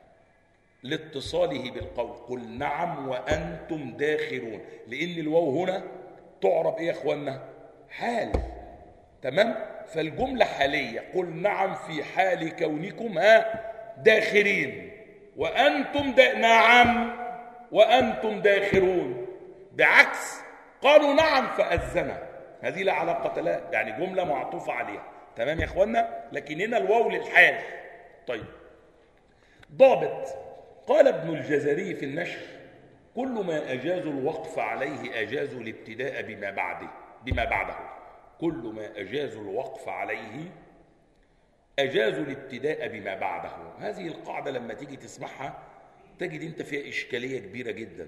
لاتصاله بالقول قل نعم وأنتم داخرون، لأن الواو هنا تعرب إيه يا أخوانا؟ حال. تمام؟ فالجملة حالية. قل نعم في حال كونكم داخرين وأنتم نعم وأنتم داخرون. بعكس قالوا نعم فأذن، هذه لا علاقة لها، يعني جملة معطوفة عليها. تمام يا اخوانا؟ لكن هنا الواو للحال. طيب ضابط. قال ابن الجزري في النشر كل ما أجازوا الوقف عليه أجازوا الابتداء بما بعده. كل ما أجازوا الوقف عليه أجازوا الابتداء بما بعده. هذه القاعدة لما تيجي تسمعها تجد انت فيها إشكالية كبيرة جدا.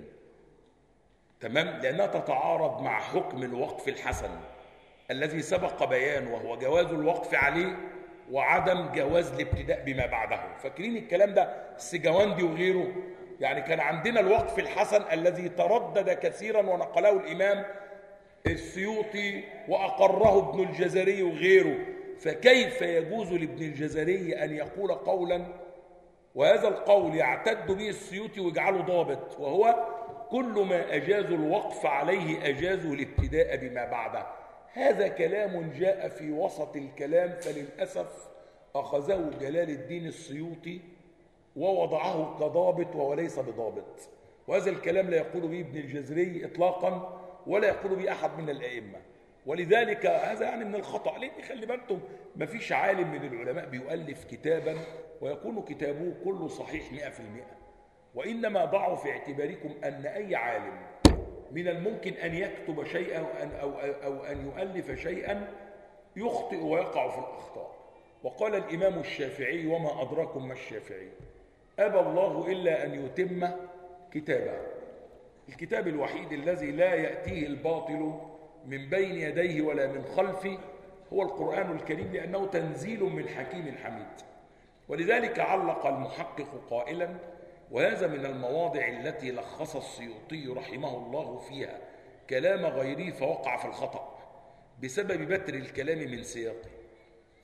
تمام؟ لأنها تتعارض مع حكم الوقف الحسن الذي سبق بيانه وهو جواز الوقف عليه وعدم جواز الابتداء بما بعده. فاكرين الكلام ده السجواندي وغيره؟ يعني كان عندنا الوقف الحسن الذي تردد كثيرا ونقله الإمام السيوطي وأقره ابن الجزري وغيره. فكيف يجوز لابن الجزري أن يقول قولا وهذا القول يعتد به السيوطي ويجعله ضابط، وهو كل ما أجازوا الوقف عليه أجازوا الابتداء بما بعده؟ هذا كلام جاء في وسط الكلام، فللأسف أخذه جلال الدين السيوطي ووضعه كضابط وهو ليس بضابط. وهذا الكلام لا يقول به ابن الجزري إطلاقا ولا يقول به أحد من الأئمة. ولذلك هذا يعني من الخطأ. لأن خلي بالكم ما فيش عالم من العلماء بيؤلف كتابا ويكون كتابه كله صحيح 100%. وإنما ضعوا في اعتباركم أن أي عالم من الممكن أن يكتب شيئا أو أن يؤلف شيئا يخطئ ويقع في الأخطاء. وقال الإمام الشافعي وما أدراكم ما الشافعي أبى الله إلا أن يتم كتابه. الكتاب الوحيد الذي لا يأتيه الباطل من بين يديه ولا من خلفه هو القرآن الكريم، لأنه تنزيل من حكيم حميد. ولذلك علق المحقق قائلا وهذا من المواضع التي لخص السيوطي رحمه الله فيها كلام غيره فوقع في الخطأ بسبب بتر الكلام من سياقه.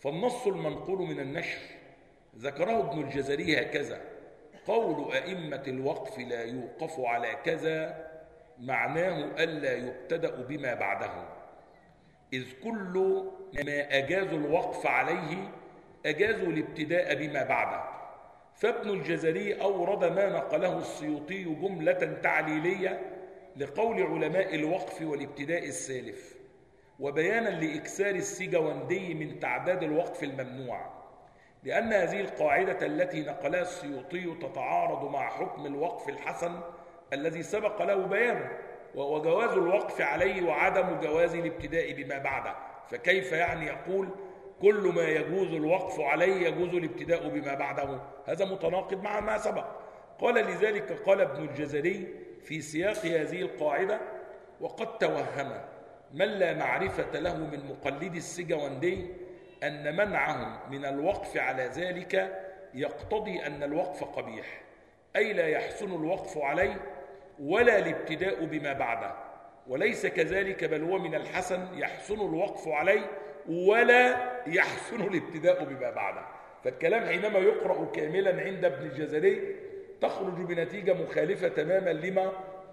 فالنص المنقول من النشر ذكره ابن الجزري هكذا: قول أئمة الوقف لا يوقف على كذا معناه ألا يبتدأ بما بعده، إذ كل ما أجازوا الوقف عليه أجازوا الابتداء بما بعده. فابن الجزري أورد ما نقله السيوطي جملة تعليلية لقول علماء الوقف والابتداء السالف، وبيانا لإكثار السجوندي من تعداد الوقف الممنوع، لأن هذه القاعدة التي نقلها السيوطي تتعارض مع حكم الوقف الحسن الذي سبق له بيانه، وهو جواز الوقف عليه وعدم جواز الابتداء بما بعده. فكيف يعني يقول كل ما يجوز الوقف عليه يجوز الابتداء بما بعده؟ هذا متناقض مع ما سبق. قال: لذلك قال ابن الجزري في سياق هذه القاعدة: وقد توهم من لا معرفة له من مقلدي السجوندي أن منعهم من الوقف على ذلك يقتضي أن الوقف قبيح، أي لا يحسن الوقف عليه ولا الابتداء بما بعده، وليس كذلك، بل هو من الحسن يحسن الوقف عليه ولا يحسن الابتداء بما بعده. فالكلام حينما يقرأ كاملا عند ابن الجزري تخرج بنتيجة مخالفة تماما لما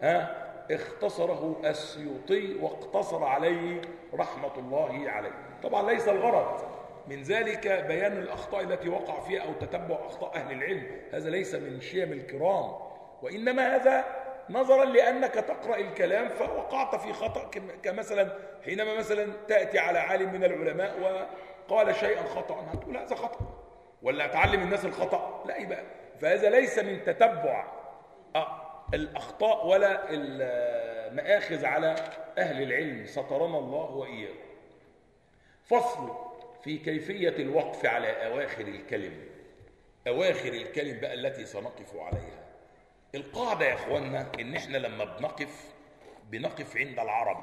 اختصره السيوطي واقتصر عليه رحمة الله عليه. طبعا ليس الغرض من ذلك بيان الأخطاء التي وقع فيها أو تتبع أخطاء أهل العلم، هذا ليس من شيم الكرام، وإنما هذا نظرا لأنك تقرأ الكلام فوقعت في خطأ، كمثلا حينما مثلا تأتي على عالم من العلماء وقال شيئا خطأ هتقول هذا خطأ، ولا تعلم الناس الخطأ؟ لا، يبقى فهذا ليس من تتبع الأخطاء ولا المآخذ على أهل العلم، سترنا الله وإياكم. فصل في كيفية الوقف على أواخر الكلم. أواخر الكلم بقى التي سنقف عليها. القاعدة يا أخوانا إن إحنا لما بنقف عند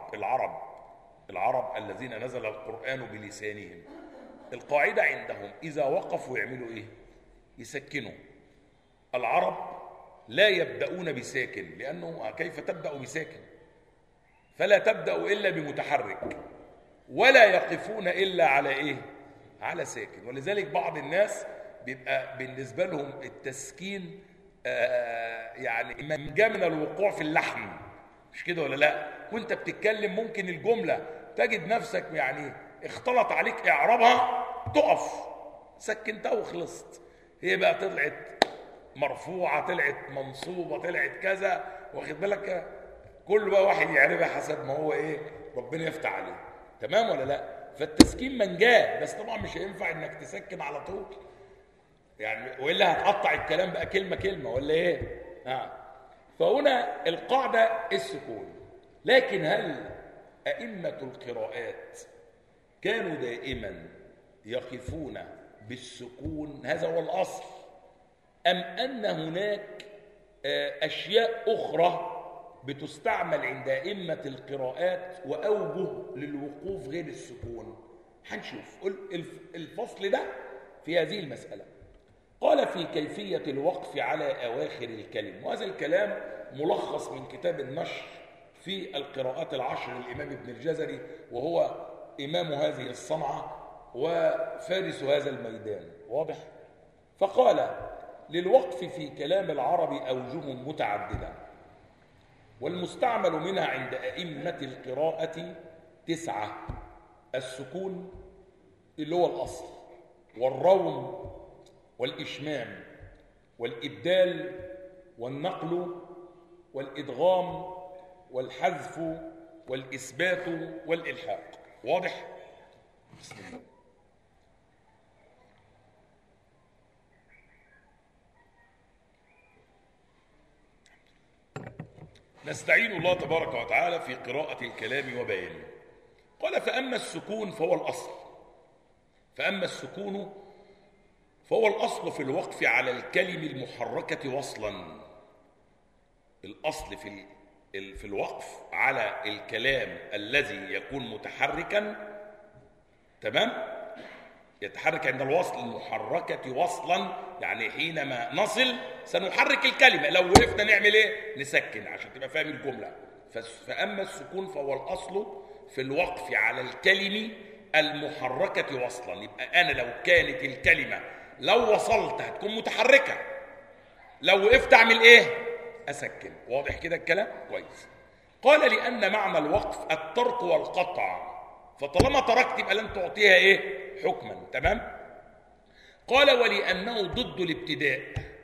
العرب الذين نزل القرآن بلسانهم. القاعدة عندهم إذا وقفوا يعملوا إيه؟ يسكنوا. العرب لا يبدأون بساكن، لأنه كيف تبدأ بساكن؟ فلا تبدأ إلا بمتحرك، ولا يقفون إلا على إيه؟ على ساكن. ولذلك بعض الناس بيبقى بالنسبة لهم التسكين يعني من جاء من الوقوع في اللحم، مش كده ولا لا؟ وانت بتتكلم ممكن الجملة تجد نفسك يعني اختلط عليك إعرابها، تقف، سكنتها وخلصت. هي بقى طلعت مرفوعة، طلعت منصوبة، طلعت كذا، واخد بالك؟ كل بقى واحد يعرفها حسب ما هو ايه ربنا يفتح عليه. تمام ولا لا؟ فالتسكين منجاه، بس طبعا مش هينفع انك تسكن على طول يعني، والا هتقطع الكلام بقى كلمه كلمه ولا ايه؟ فهنا القاعده السكون. لكن هل ائمه القراءات كانوا دائما يقفون بالسكون، هذا هو الاصل، ام ان هناك اشياء اخرى بتستعمل عند ائمه القراءات واوجه للوقوف غير السكون؟ هنشوف الفصل ده في هذه المساله. قال في كيفيه الوقف على اواخر الكلم، وهذا الكلام ملخص من كتاب النشر في القراءات العشر للامام ابن الجزري، وهو امام هذه الصنعه وفارس هذا الميدان. واضح؟ فقال: للوقف في كلام العرب اوجه متعدده، والمستعمل منها عند أئمة القراءة 9: السكون اللي هو الأصل، والروم، والإشمام، والإبدال، والنقل، والإدغام، والحذف، والإثبات، والإلحاق. واضح؟ بسم الله. نستعين الله تبارك وتعالى في قراءة الكلام وبيانه. قال: فأما السكون فهو الأصل. فأما السكون فهو الأصل في الوقف على الكلم المحركة وصلا. الأصل في الوقف على الكلام الذي يكون متحركا، تمام؟ يتحرك عند الوصل المحركة وصلا، يعني حينما نصل سنحرك الكلمة، لو وقفنا نعمل ايه؟ نسكن عشان تبقى فاهم الجملة. فأما السكون فهو الأصل في الوقف على الكلم المحركة وصلا. يبقى أنا لو كانت الكلمة لو وصلت هتكون متحركة، لو وقفت أعمل إيه؟ أسكن. واضح كده الكلام؟ كويس. قال لأن معنى الوقف الترك والقطع، فطالما تركت يبقى لن تعطيها إيه؟ حكما. تمام؟ قال ولأنه ضد الابتداء،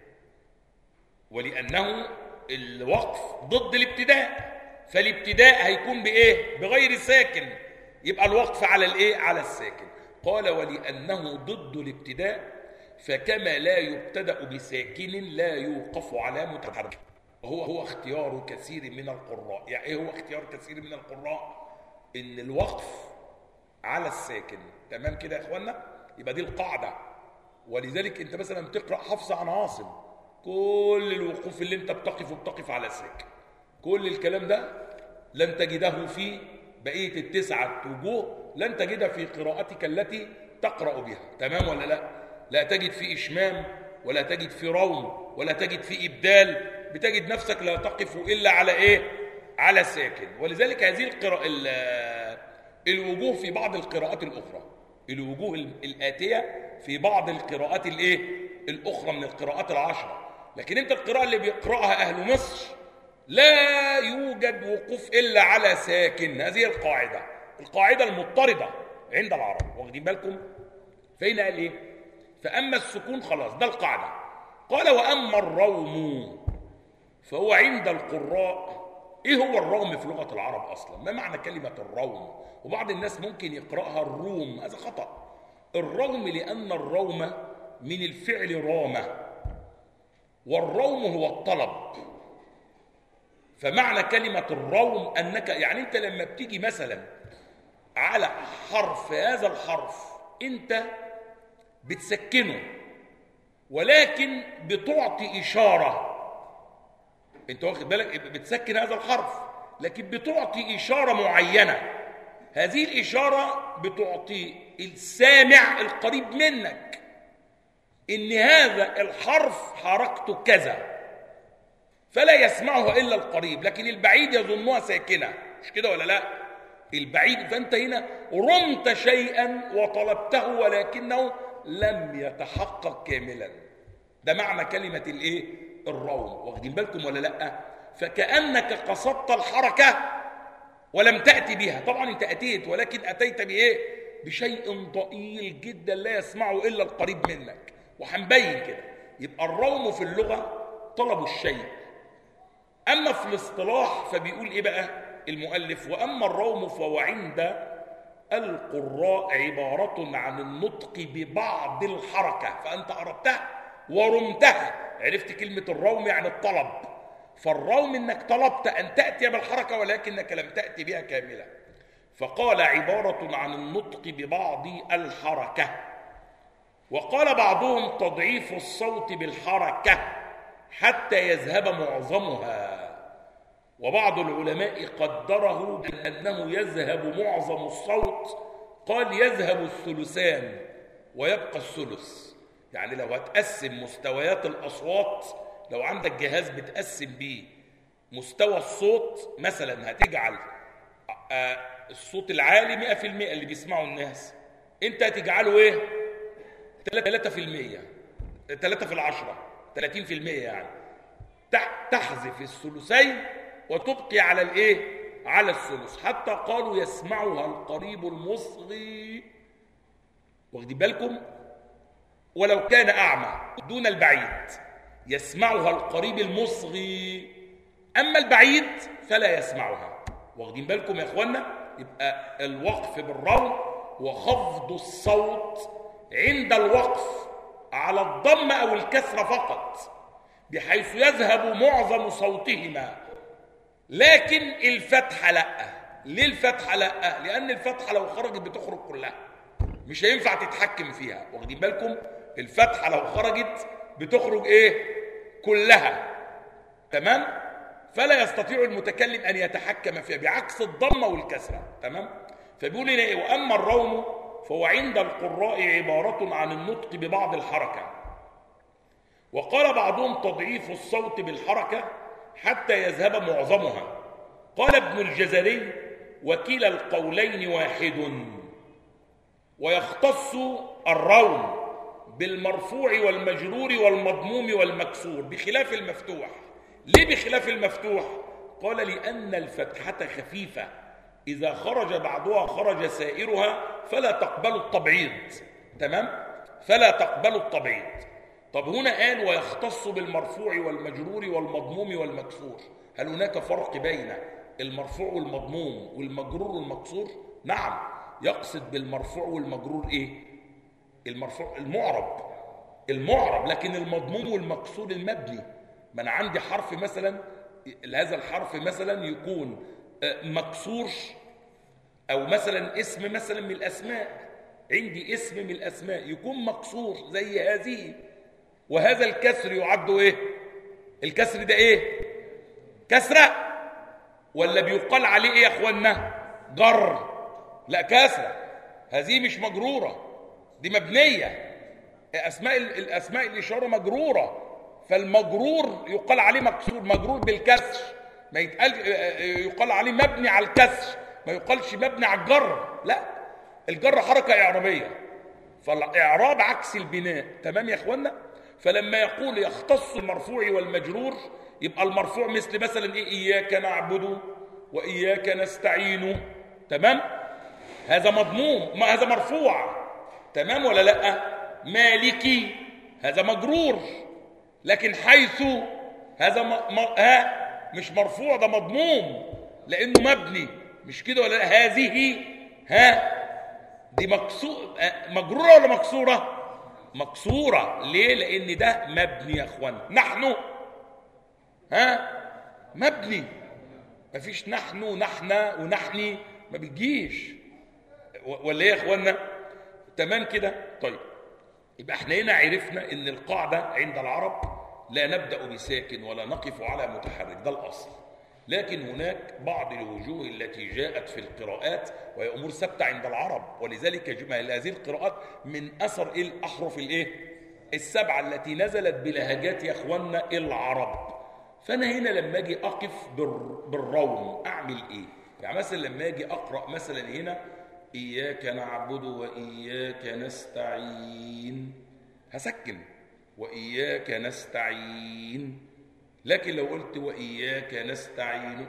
ولأنه الوقف ضد الابتداء، فالابتداء هيكون بإيه؟ بغير ساكن، يبقى الوقف على الإيه؟ على الساكن. قال ولأنه ضد الابتداء فكما لا يبتدأ بساكن لا يوقف على متحرك. هو اختيار كثير من القراء. يعني ايه هو اختيار كثير من القراء؟ ان الوقف على الساكن. تمام كده يا اخوانا؟ يبقى دي القاعده. ولذلك انت مثلا تقرا حفص عن عاصم، كل الوقوف اللي انت بتقف على الساكن، كل الكلام ده لن تجده في بقيه التسعه وجوه، لن تجدها في قراءتك التي تقرا بها. تمام ولا لا؟ لا تجد في اشمام، ولا تجد في روم، ولا تجد في ابدال، بتجد نفسك لا تقف الا على ايه؟ على ساكن. ولذلك هذه الوجوه في بعض القراءات الاخرى، الوجوه الاتيه في بعض القراءات الايه؟ الاخرى من القراءات العشره. لكن انت القراءه اللي بيقراها اهل مصر لا يوجد وقوف الا على ساكن. هذه القاعده المضطرده عند العرب. واخدين بالكم؟ فين قال ايه؟ فاما السكون خلاص، ده القاعده. قال واما الروم فهو عند القراء. ايه هو الروم في لغه العرب اصلا؟ ما معنى كلمه الروم؟ وبعض الناس ممكن يقراها الروم، هذا خطا. الروم لان الروم من الفعل رامه، والروم هو الطلب. فمعنى كلمه الروم انك يعني انت لما بتيجي مثلا على حرف، هذا الحرف انت بتسكنه ولكن بتعطي اشاره. انت واخد بالك؟ بتسكن هذا الحرف لكن بتعطي اشاره معينه. هذه الاشاره بتعطي السامع القريب منك ان هذا الحرف حركته كذا، فلا يسمعها الا القريب، لكن البعيد يظنها ساكنه. مش كده ولا لا؟ البعيد. فانت هنا رمت شيئا وطلبته ولكنه لم يتحقق كاملا. ده معنى كلمه الايه؟ الروم. واخدين بالكم ولا لا؟ فكأنك قصدت الحركة ولم تأتي بها. طبعا انت أتيت، ولكن أتيت بإيه؟ بشيء ضئيل جدا لا يسمعه إلا القريب منك. وهنبين كده. يبقى الروم في اللغة طلب الشيء. أما في الاصطلاح فبيقول إيه بقى المؤلف؟ وأما الروم فهو عند القراء عبارة عن النطق ببعض الحركة. فأنت أردتها ورمتها. عرفت كلمة الروم يعني الطلب. فالروم انك طلبت ان تأتي بالحركة ولكنك لم تأتي بها كاملة. فقال عبارة عن النطق ببعض الحركة. وقال بعضهم تضعيف الصوت بالحركة حتى يذهب معظمها. وبعض العلماء قدره بأنه يذهب معظم الصوت، قال يذهب الثلثان ويبقى الثلث. يعني لو هتقسم مستويات الأصوات، لو عندك جهاز بتقسم بيه مستوى الصوت، مثلا هتجعل الصوت العالي 100% اللي بيسمعه الناس، انت هتجعله ايه؟ 3%، 3 في 10، 30% يعني. تحذف الثلثين وتبقي على الايه؟ على الثلث. حتى قالوا يسمعها القريب المصغي. واخدين بالكم؟ ولو كان أعمى دون البعيد يسمعها القريب المصغي، أما البعيد فلا يسمعها. واخدين بالكم يا إخوانا؟ يبقى الوقف بالروم وخفض الصوت عند الوقف على الضم أو الكسر فقط، بحيث يذهب معظم صوتهما، لكن الفتحة لأ. ليه الفتحة لأ؟ لأن الفتحة لو خرجت بتخرج كلها، مش هينفع تتحكم فيها. واخدين بالكم؟ الفتحة لو خرجت بتخرج ايه؟ كلها. تمام؟ فلا يستطيع المتكلم ان يتحكم فيها، بعكس الضمة والكسرة. تمام؟ فبيقول لنا ايه؟ واما الروم فهو عند القراء عبارة عن النطق ببعض الحركة. وقال بعضهم تضعيف الصوت بالحركة حتى يذهب معظمها. قال ابن الجزري وكلا القولين واحد. ويختص الروم بالمرفوع والمجرور والمضموم والمكسور بخلاف المفتوح. ليه بخلاف المفتوح؟ قال لأن الفتحة خفيفة، إذا خرج بعضها خرج سائرها فلا تقبل التبعيض. تمام؟ فلا تقبل التبعيض. طب هنا قال ويختص بالمرفوع والمجرور والمضموم والمكسور، هل هناك فرق بين المرفوع والمضموم والمجرور والمكسور؟ نعم، يقصد بالمرفوع والمجرور ايه؟ المرفوع المعرب، لكن المضموم والمكسور المبني. ما انا عندي حرف مثلا، هذا الحرف مثلا يكون مكسور، او مثلا اسم مثلا من الاسماء، عندي اسم من الاسماء يكون مكسور زي هذه، وهذا الكسر يعد ايه؟ الكسر ده ايه؟ كسره، ولا بيقال عليه ايه يا اخوانا؟ جر. لا، كسره، هذه مش مجروره، دي مبنيه. الاسماء الاشاره مجروره، فالمجرور يقال عليه مكسور، مجرور بالكسر، ما يتقال يقال عليه مبني على الكسر، ما يقالش مبني على الجر. لا، الجر حركه اعرابيه، فالاعراب عكس البناء. تمام يا اخوانا؟ فلما يقول يختص المرفوع والمجرور، يبقى المرفوع مثلا ايه؟ اياك نعبد واياك نستعين. تمام؟ هذا مضموم، ما هذا مرفوع. تمام ولا لا؟ مالكي هذا مجرور، لكن حيث هذا مش مرفوع، ده مضموم لانه مبني، مش كده ولا لا؟ هذه دي مجروره ولا مكسوره؟ مكسوره. ليه؟ لان ده مبني يا اخوان. نحن مبني، مفيش نحن ونحنا ونحني، ما بتجيش، ولا ايه يا اخوانا؟ تمام كده؟ طيب، يبقى احنا هنا عرفنا ان القاعده عند العرب لا نبدا بساكن ولا نقف على متحرك، ده الاصل. لكن هناك بعض الوجوه التي جاءت في القراءات وهي امور ثابته عند العرب، ولذلك هذه القراءات من اثر الاحرف السبعه التي نزلت بلهجات يا اخوانا العرب. فانا هنا لما اجي اقف بالروم اعمل ايه؟ يعني مثلا لما اجي اقرا مثلا هنا اياك نعبد واياك نستعين، هسكن واياك نستعين. لكن لو قلت واياك نستعين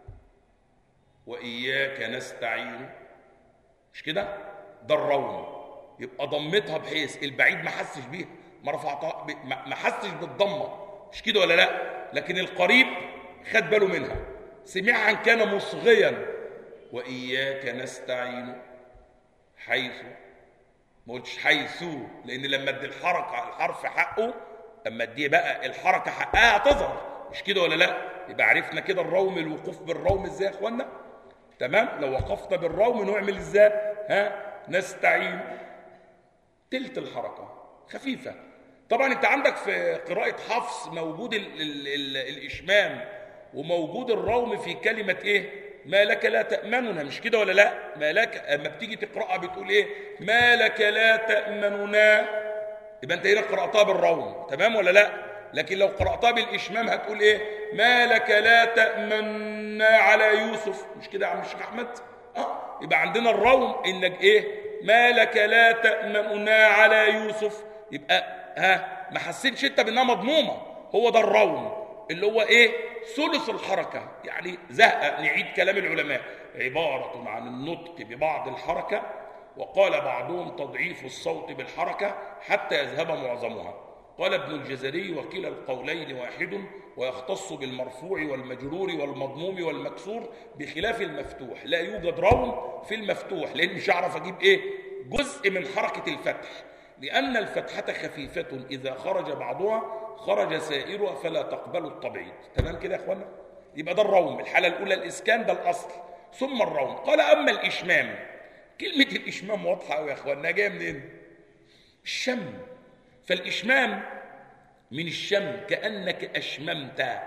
واياك نستعين، مش كده؟ ده الروم، يبقى ضمتها بحيث البعيد ما حسش بيها، ما رفعتها، ما حسش بالضمه، مش كده ولا لا؟ لكن القريب خد باله منها، سمعها ان كان مصغيا. واياك نستعين حيث، ما قلتش حيث، لان لما ادي الحرف حقه، اما ادي بقى الحركه حقها هتظهر، مش كده ولا لا؟ يبقى عرفنا كده الروم، الوقوف بالروم ازاي يا اخوانا. تمام؟ لو وقفنا بالروم نعمل ازاي؟ نستعين، تلت الحركه خفيفه. طبعا انت عندك في قراءه حفص موجود الاشمام وموجود الروم في كلمه ايه؟ ما لك لا تأمننا، مش كده ولا لا؟ ما لك، اما بتيجي تقراها بتقول ايه؟ ما لك لا تأمننا، يبقى انت هنا قرأتها بالروم. تمام ولا لا؟ لكن لو قرأتها بالإشمام هتقول ايه؟ ما لك لا تأمننا على يوسف، مش كده يا عم الشيخ أحمد؟ يبقى عندنا الروم انك ايه؟ ما لك لا تأمننا على يوسف، يبقى ما حسيتش انت بانها مضمومه. هو ده الروم اللي هو ايه؟ ثلث الحركه. يعني زهق نعيد كلام العلماء، عباره عن النطق ببعض الحركه، وقال بعضهم تضعيف الصوت بالحركه حتى يذهب معظمها. قال ابن الجزري وكلا القولين واحد، ويختص بالمرفوع والمجرور والمضموم والمكسور بخلاف المفتوح. لا يوجد روم في المفتوح، لان مش هعرف اجيب ايه؟ جزء من حركه الفتح، لأن الفتحة خفيفة إذا خرج بعضها خرج سائرها فلا تقبل التبعيض. تمام كده يا أخوانا؟ يبقى ده الروم، الحالة الأولى الإسكان، ده الأصل، ثم الروم. قال أما الإشمام، كلمة الإشمام واضحة أوي يا أخوانا، جاية منين؟ الشم. فالإشمام من الشم، كأنك أشممت،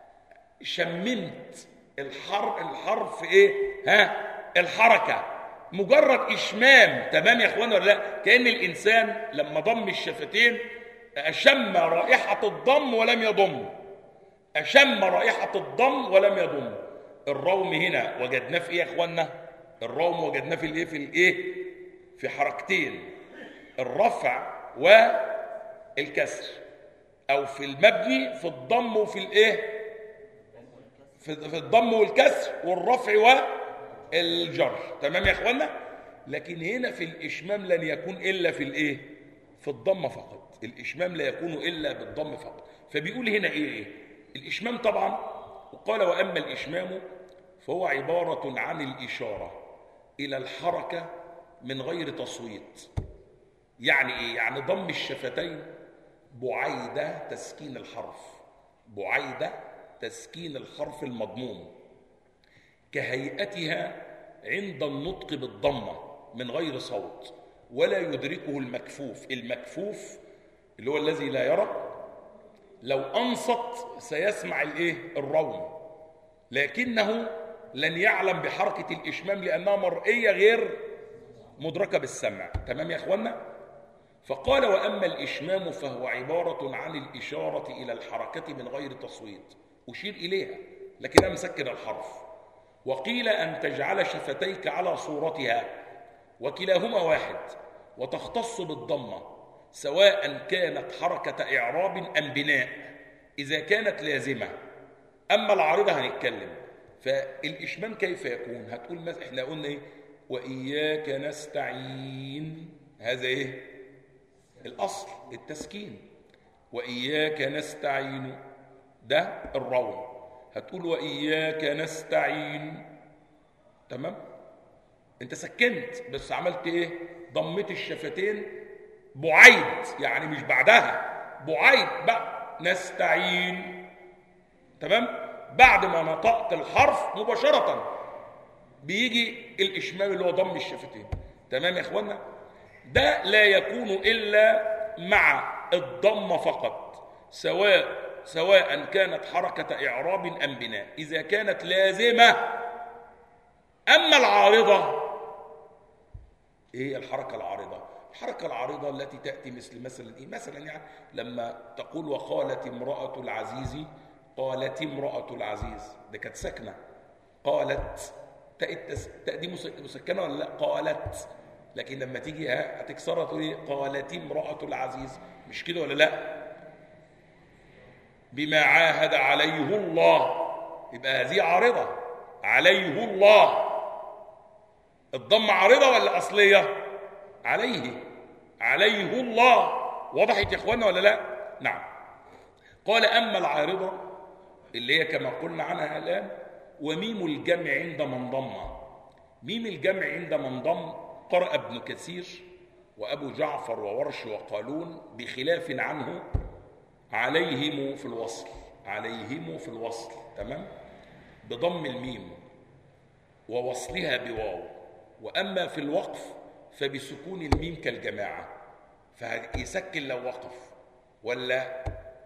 شممت الحرف إيه؟ الحركة، مجرد إشمام. تمام يا اخوانا ولا لا؟ كأن الإنسان لما ضم الشفتين أشم رائحة الضم ولم يضم، أشم رائحة الضم ولم يضم. الروم هنا وجدناه في إيه يا اخوانا؟ الروم وجدناه في الإيه؟ في حركتين، الرفع والكسر، او في المبني في الضم وفي الايه، في الضم والكسر والرفع والجر. تمام يا اخوانا؟ لكن هنا في الاشمام لن يكون الا في الايه، في الضم فقط. الاشمام لا يكون الا بالضم فقط. فبيقول هنا ايه الاشمام طبعا. وقال واما الاشمام فهو عباره عن الاشاره الى الحركه من غير تصويت. يعني ايه؟ يعني ضم الشفتين بعيد تسكين الحرف، بعيد تسكين الحرف المضموم كهيئتها عند النطق بالضمه من غير صوت، ولا يدركه المكفوف. المكفوف اللي هو الذي لا يرى، لو انصت سيسمع الايه، الروم، لكنه لن يعلم بحركه الاشمام لانها مرئيه غير مدركه بالسمع. تمام يا اخوانا؟ فقال واما الاشمام فهو عباره عن الاشاره الى الحركه من غير تصويت، اشير اليها لكنها مسكن الحرف. وقيل ان تجعل شفتيك على صورتها، وكلاهما واحد، وتختص بالضمه سواء كانت حركه اعراب ام بناء اذا كانت لازمه. اما العارضه هنتكلم. فالاشمام كيف يكون؟ هتقول مثلا احنا قلنا ايه، واياك نستعين، هذا ايه الاصل التسكين، واياك نستعين ده الروم. هتقول واياك نستعين، تمام، انت سكنت بس عملت ايه، ضمت الشفتين بعيد، يعني مش بعدها، بعيد بقى نستعين. تمام؟ بعد ما نطقت الحرف مباشرة بيجي الإشمام اللي هو ضم الشفتين. تمام يا إخوانا؟ ده لا يكون إلا مع الضم فقط، سواء كانت حركة إعراب أم بناء إذا كانت لازمة. أما العارضة، إيه الحركة العارضة؟ الحركة العارضة التي تأتي مثلا إيه؟ مثلا يعني لما تقول وقالت امرأة العزيز، قالت امرأة العزيز، ده كانت ساكنة. قالت تأتي مسكنة ولا لا؟ قالت. لكن لما تيجي هتكسرها تقول ايه؟ قالت امرأة العزيز، مش كده ولا لا؟ بما عاهد عليه الله، يبقى هذه عارضة. عليه الله، الضم عارضة ولا أصلية؟ عليه الله. وضحت يا اخوانا ولا لا؟ نعم. قال أما العارضة اللي هي كما قلنا عنها الآن، وميم الجمع عند من ضم. ميم الجمع عند من ضم قرأ ابن كثير وأبو جعفر وورش وقالون بخلاف عنه عليهم في الوصل، عليهم في الوصل، تمام، بضم الميم ووصلها بواو. وأما في الوقف فبسكون الميم كالجماعة، فيسكن لو وقف، ولا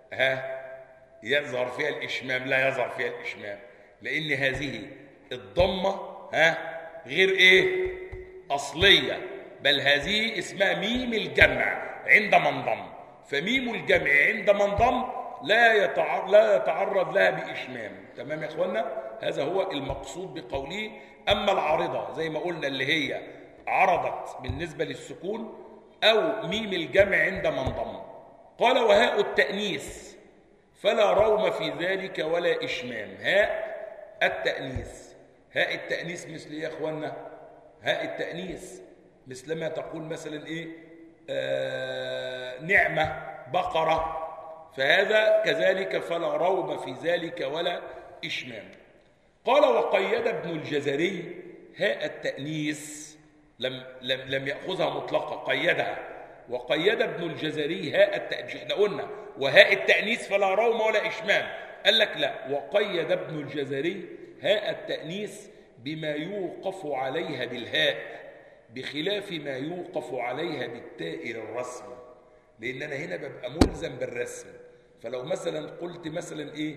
يظهر فيها الإشمام؟ لا يظهر فيها الإشمام، لأن هذه الضمة غير إيه؟ أصلية، بل هذه اسمها ميم الجمع عند من ضم. فميم الجمع عند من ضم لا يتعرض لها بإشمام. تمام يا إخوانا؟ هذا هو المقصود بقوله أما العارضة، زي ما قلنا اللي هي عرضت بالنسبة للسكون، أو ميم الجمع عند من ضم. قال وهاء التأنيث فلا روم في ذلك ولا إشمام. هاء التأنيث، هاء التأنيث مثل إيه يا أخوانا؟ هاء التأنيث مثل ما تقول مثلا إيه؟ نعمة، بقرة، فهذا كذلك فلا روم في ذلك ولا إشمام. قال وقيد ابن الجزري هاء التأنيث، لم يأخذها مطلقة، قيدها. وقيد ابن الجزري هاء التأنيث، احنا قلنا وهاء التأنيث فلا روم ولا إشمام، قال لك لا، وقيد ابن الجزري هاء التأنيث بما يوقف عليها بالهاء بخلاف ما يوقف عليها بالتاء للرسم، لأن أنا هنا ببقى ملزم بالرسم. فلو مثلا قلت مثلا إيه؟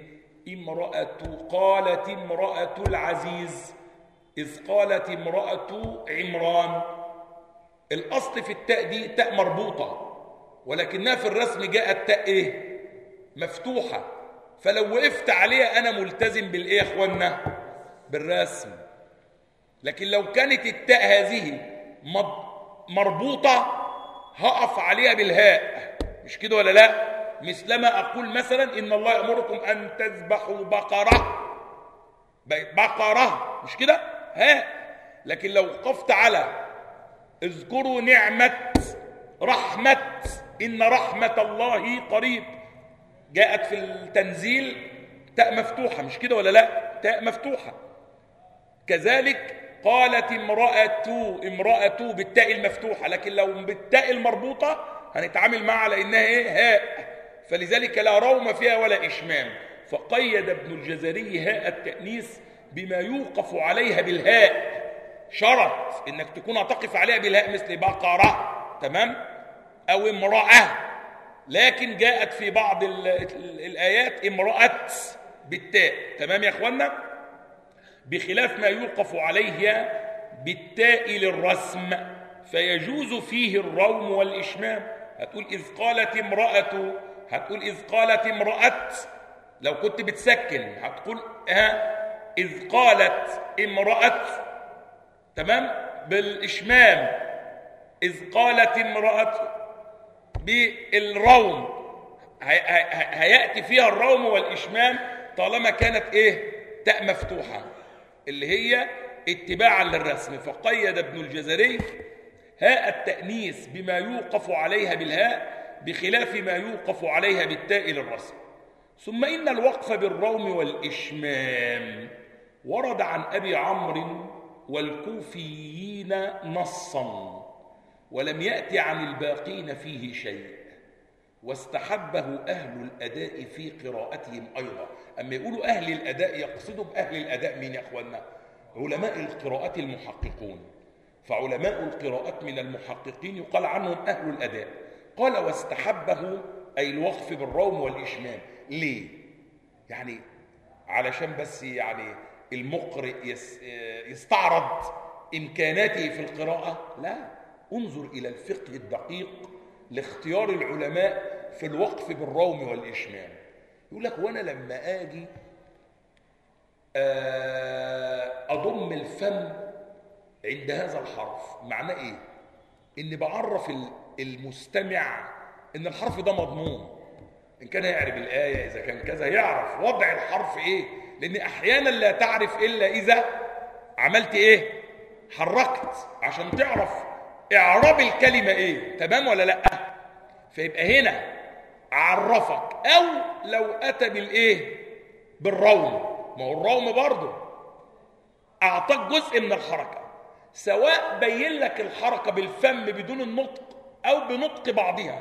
قالت امرأة العزيز إذ قالت امرأة عمران، الأصل في التاء دي تاء مربوطة، ولكنها في الرسم جاءت تاء إيه؟ مفتوحة. فلو وقفت عليها أنا ملتزم بالإيه يا أخوانا؟ بالرسم. لكن لو كانت التاء هذه مربوطة هقف عليها بالهاء، مش كده ولا لا؟ مثلما أقول مثلا إن الله يأمركم أن تذبحوا بقرة، بقرة مش كده؟ هاء. لكن لو وقفت على اذكروا نعمة رحمة إن رحمة الله قريب، جاءت في التنزيل تاء مفتوحة، مش كده ولا لا؟ تاء مفتوحة. كذلك قالت امرأة بالتاء المفتوحة، لكن لو بالتاء المربوطة هنتعامل معها على إنها إيه؟ هاء. فلذلك لا روم فيها ولا إشمام. فقيد ابن الجزري هاء التأنيث بما يوقف عليها بالهاء، شرط إنك تكون هتقف عليها بالهاء مثل بقرة، تمام؟ أو امرأة. لكن جاءت في بعض الآيات امرأة بالتاء، تمام يا أخوانا؟ بخلاف ما يوقف عليه بالتاء للرسم فيجوز فيه الروم والإشمام. هتقول إذ قالت امرأة، لو كنت بتسكن هتقول إذ قالت امرأة، تمام؟ بالإشمام إذ قالت امرأة بالروم، هيأتي فيها الروم والإشمام طالما كانت إيه؟ تاء مفتوحة، اللي هي اتباعا للرسم. فقيد ابن الجزري هاء التأنيث بما يوقف عليها بالهاء بخلاف ما يوقف عليها بالتاء للرسم. ثم إن الوقف بالروم والإشمام ورد عن أبي عمرو والكوفيين نصا، ولم يأتي عن الباقين فيه شيء، واستحبه أهل الأداء في قراءتهم أيضا. أما يقولوا أهل الأداء يقصدوا بأهل الأداء مين يا أخوانا؟ علماء القراءات المحققون. فعلماء القراءات من المحققين يقال عنهم أهل الأداء. قال واستحبه أي الوقف بالروم والإشمام. ليه؟ يعني علشان بس يعني المقرئ يستعرض إمكاناته في القراءة؟ لا، انظر إلى الفقه الدقيق لاختيار العلماء في الوقف بالروم والإشمام. يقول لك وانا لما اجي اضم الفم عند هذا الحرف، معناه ايه؟ اني بعرف المستمع ان الحرف ده مضمون، ان كان يعرف الايه، اذا كان كذا يعرف وضع الحرف ايه، لان احيانا لا تعرف الا اذا عملت ايه؟ حركت عشان تعرف اعراب الكلمه ايه، تمام ولا لا؟ فيبقى هنا عرفك. او لو اتى بالايه؟ بالروم، ما هو الروم برضه اعطاك جزء من الحركه، سواء بين لك الحركه بالفم بدون النطق او بنطق بعضها.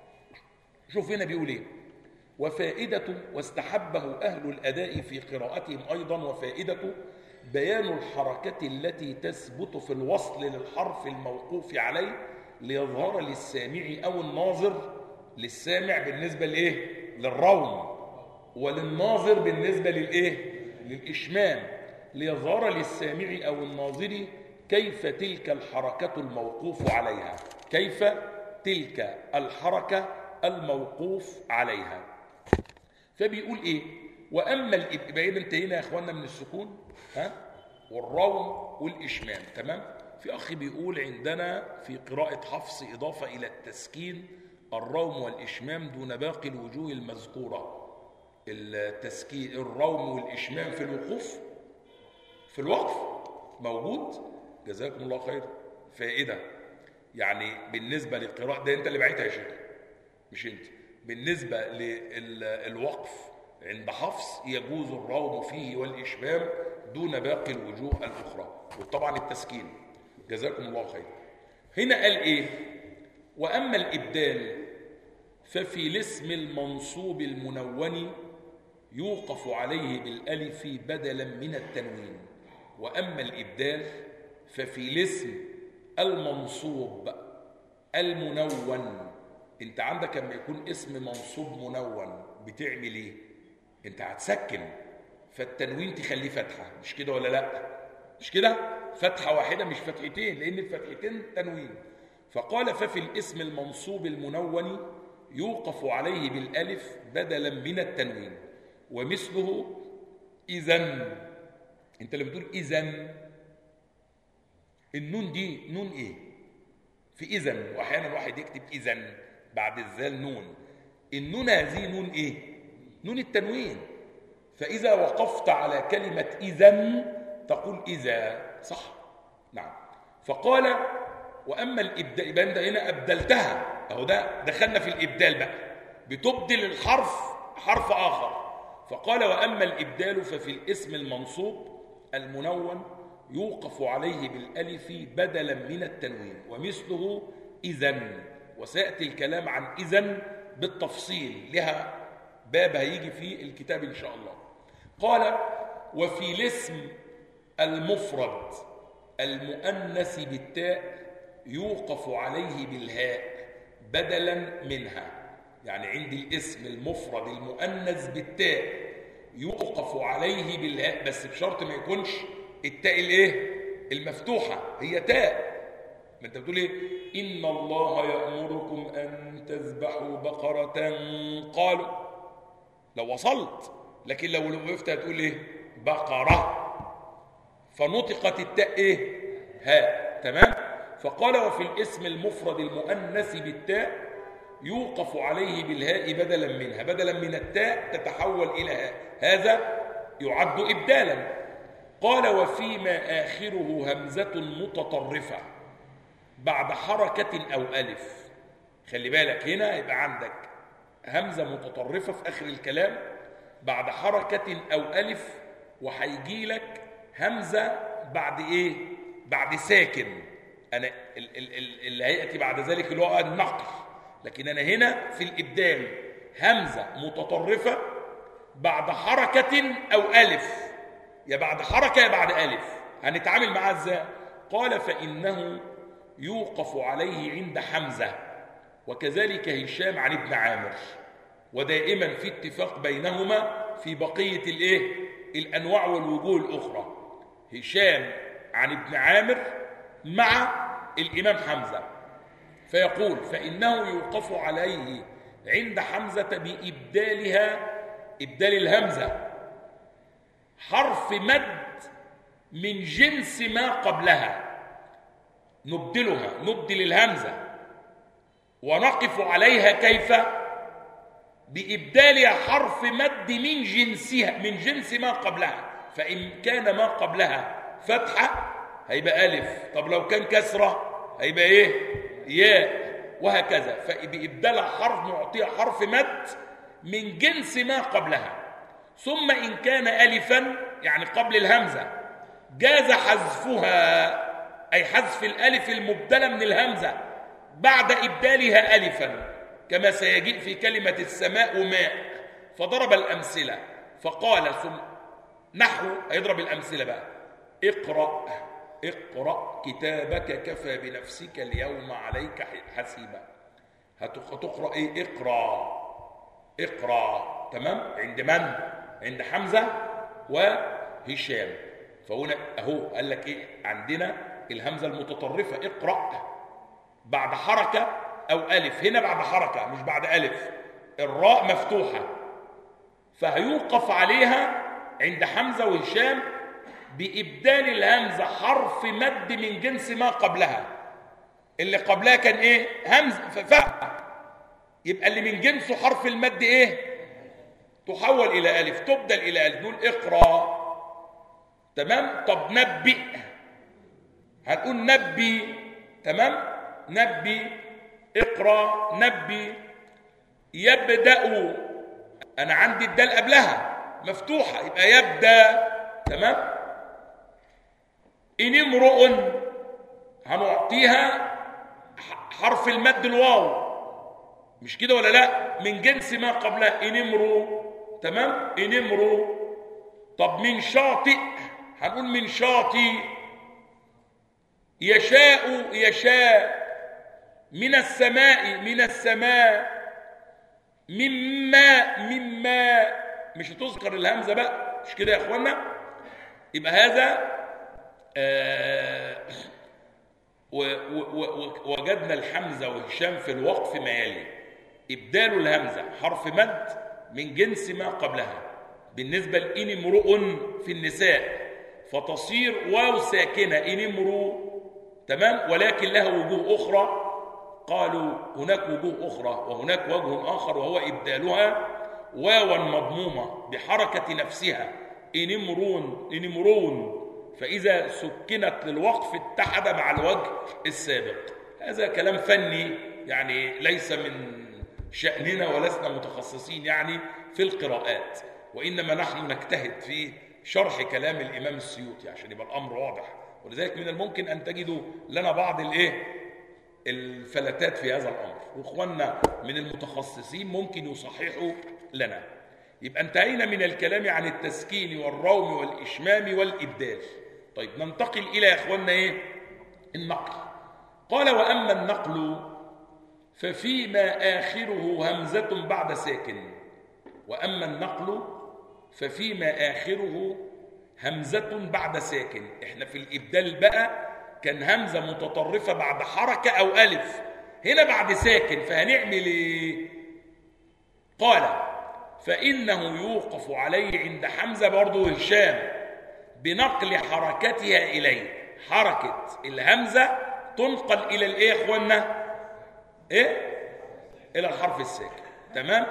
شوف هنا بيقول ايه؟ وفائده واستحبه اهل الاداء في قراءتهم ايضا، وفائده بيان الحركه التي تثبت في الوصل للحرف الموقوف عليه ليظهر للسامع او الناظر، للسامع بالنسبة لإيه؟ للروم، وللناظر بالنسبة للإيه؟ للإشمام، ليظهر للسامع أو الناظر كيف تلك الحركة الموقوف عليها، كيف تلك الحركة الموقوف عليها. فبيقول إيه؟ وأما الإبقاء، انتهينا يا إخواننا من السكون والروم والإشمام، تمام؟ في أخي بيقول عندنا في قراءة حفص إضافة إلى التسكين الروم والإشمام دون باقي الوجوه المذكورة. التسكين الروم والإشمام في الوقوف، في الوقف موجود. جزاكم الله خير. فائدة يعني بالنسبة للقراءة، ده أنت اللي بعتها يا شيخ مش أنت. بالنسبة للوقف عند حفص يجوز الروم فيه والإشمام دون باقي الوجوه الأخرى، وطبعا التسكين. جزاكم الله خير. هنا قال إيه؟ وأما الإبدال ففي الاسم المنصوب المنون يوقف عليه بالألف بدلا من التنوين. وأما الإبدال ففي الاسم المنصوب المنون، انت عندك لما يكون اسم منصوب منون بتعمل ايه؟ انت هتسكن، فالتنوين تخليه فتحة، مش كده ولا لا؟ مش كده؟ فتحة واحدة مش فتحتين، لأن الفتحتين تنوين. فقال ففي الاسم المنصوب المنون يوقف عليه بالألف بدلا من التنوين. ومثله إذن، انت اللي بتقول إذن، النون دي نون ايه؟ في إذن، وأحيانا واحد يكتب إذن بعد الذال نون. النون هذه نون إيه؟ نون التنوين. فإذا وقفت على كلمة إذن تقول إذا، صح؟ نعم. فقال وأما الإبدال، يبقى أنت هنا أبدلتها، أهو ده دخلنا في الإبدال بقى، بتبدل الحرف حرف آخر. فقال وأما الإبدال ففي الاسم المنصوب المنون يوقف عليه بالألف بدلا من التنوين، ومثله إذن، وسيأتي الكلام عن إذن بالتفصيل، لها باب هيجي في الكتاب إن شاء الله. قال وفي الاسم المفرد المؤنث بالتاء يوقف عليه بالهاء بدلا منها. يعني عندي الاسم المفرد المؤنث بالتاء يوقف عليه بالهاء، بس بشرط ما يكونش التاء الايه؟ المفتوحه، هي تاء. ما انت بتقول ايه؟ ان الله يأمركم ان تذبحوا بقرة، قالوا، لو وصلت. لكن لو وقفت هتقول ايه؟ بقرة، فنطقت التاء ايه؟ هاء. تمام. فقال وفي الاسم المفرد المؤنث بالتاء يوقف عليه بالهاء بدلا منها، بدلا من التاء تتحول إلى هاء، هذا يعد إبدالا. قال وفيما آخره همزة متطرفة بعد حركة أو ألف. خلي بالك هنا يبقى عندك همزة متطرفة في آخر الكلام بعد حركة أو ألف، وهيجي لك همزة بعد إيه؟ بعد ساكن. أنا اللي هيأتي بعد ذلك اللي هو النقل، لكن أنا هنا في الإبدال همزة متطرفة بعد حركة أو ألف، يا بعد حركة يا بعد ألف. هنتعامل معاه إزاي؟ قال فإنه يوقف عليه عند حمزة، وكذلك هشام عن ابن عامر، ودائما في اتفاق بينهما في بقية الإيه؟ الأنواع والوجوه الأخرى. هشام عن ابن عامر مع الإمام حمزة، فيقول فإنه يوقف عليه عند حمزة بإبدالها، إبدال الهمزة حرف مد من جنس ما قبلها، نبدلها، نبدل الهمزة ونقف عليها كيف؟ بإبدالها حرف مد من جنسها، من جنس ما قبلها. فإن كان ما قبلها فتحة هيبقى ألف، طب لو كان كسرة هيبقى إيه؟ ياء، وهكذا. فبإبدالها حرف نعطيها حرف مد من جنس ما قبلها. ثم إن كان ألفا يعني قبل الهمزة جاز حذفها، أي حذف الألف المبدلة من الهمزة بعد إبدالها ألفا، كما سيجيء في كلمة السماء ماء. فضرب الأمثلة فقال ثم نحو، هيضرب الأمثلة بقى. اقرأ كتابك كفى بنفسك اليوم عليك حسيبا. هتقرأ ايه؟ اقرأ. تمام. عند من؟ عند حمزة وهشام. فهنا اهو قال لك ايه؟ عندنا الهمزة المتطرفة اقرأ بعد حركة او ألف، هنا بعد حركة مش بعد ألف. الراء مفتوحة، فهيوقف عليها عند حمزة وهشام بإبدال الهمزة حرف مد من جنس ما قبلها. اللي قبلها كان ايه؟ همزة، يبقى اللي من جنسه حرف المد ايه؟ تحول إلى ألف، تبدل إلى ألف. نقول اقرأ. تمام. طب نبئ، هنقول نبي. تمام. نبي، اقرأ، نبي. يبدأ، أنا عندي الدال قبلها مفتوحة يبقى يبدأ. تمام. إن امرؤ هنعطيها حرف المد الواو، مش كده ولا لا؟ من جنس ما قبلها إن امرؤ. تمام. إن امرؤ. طب من شاطئ هنقول من شاطئ. يشاء. من السماء. مما مش هتذكر الهمزة بقى، مش كده يا اخوانا؟ يبقى هذا وجدنا الحمزة وهشام في الوقف ما يلي: إبدال الهمزة حرف مد من جنس ما قبلها. بالنسبة لإن امرؤ في النساء فتصير واو ساكنة إن امرؤ. تمام. ولكن لها وجوه أخرى قالوا هناك وجوه أخرى وهناك وجه آخر، وهو إبدالها واوا مضمومة بحركة نفسها إنمرون، فإذا سكنت للوقف اتحد مع الوجه السابق. هذا كلام فني يعني ليس من شأننا ولسنا متخصصين يعني في القراءات، وإنما نحن نجتهد في شرح كلام الإمام السيوطي عشان يبقى الأمر واضح. ولذلك من الممكن أن تجدوا لنا بعض الفلتات في هذا الأمر، وإخواننا من المتخصصين ممكن يصححوا لنا. يبقى انتهينا من الكلام عن التسكين والروم والإشمام والإبدال. طيب ننتقل إلى يا إخواننا النقل. قال وأما النقل ففيما آخره همزة بعد ساكن. وأما النقل ففيما آخره همزة بعد ساكن. احنا في الإبدال بقى كان همزة متطرفة بعد حركة أو ألف، هنا بعد ساكن، فهنعمل ايه؟ قال فإنه يوقف عليه عند حمزة برضو هشام بنقل حركتها إليه. حركة الهمزة تنقل إلى الإيه يا إخوانا؟ إلى الحرف الساكن. تمام؟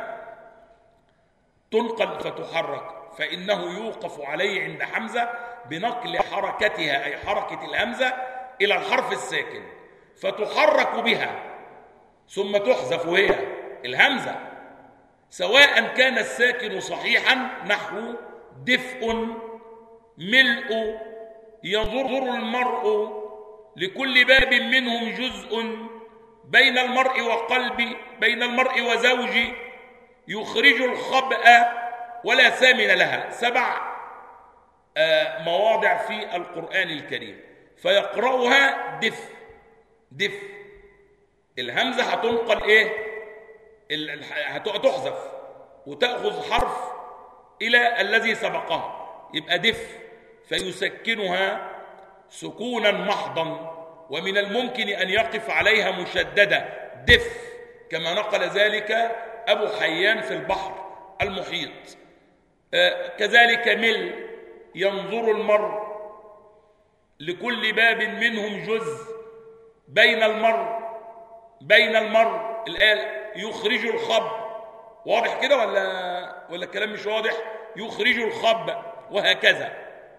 تنقل فتحرك. فإنه يوقف عليه عند حمزة بنقل حركتها أي حركة الهمزة إلى الحرف الساكن فتحرك بها ثم تحذف وهي الهمزة، سواء كان الساكن صحيحا نحو دفء ملء يضر المرء لكل باب منهم جزء بين المرء وقلب بين المرء وزوج يخرج الخبأ ولا ثامن لها. 7 مواضع في القرآن الكريم. فيقرأها دف الهمزة هتنقل هتحذف وتأخذ حرف إلى الذي سبقها، يبقى دف. فيسكنها سكونا محضا، ومن الممكن أن يقف عليها مشددة دف، كما نقل ذلك أبو حيان في البحر المحيط. كذلك مل ينظر المرء لكل باب منهم جزء بين المرء الآن يخرج الخب. واضح كده ولا الكلام مش واضح؟ يخرج الخب وهكذا.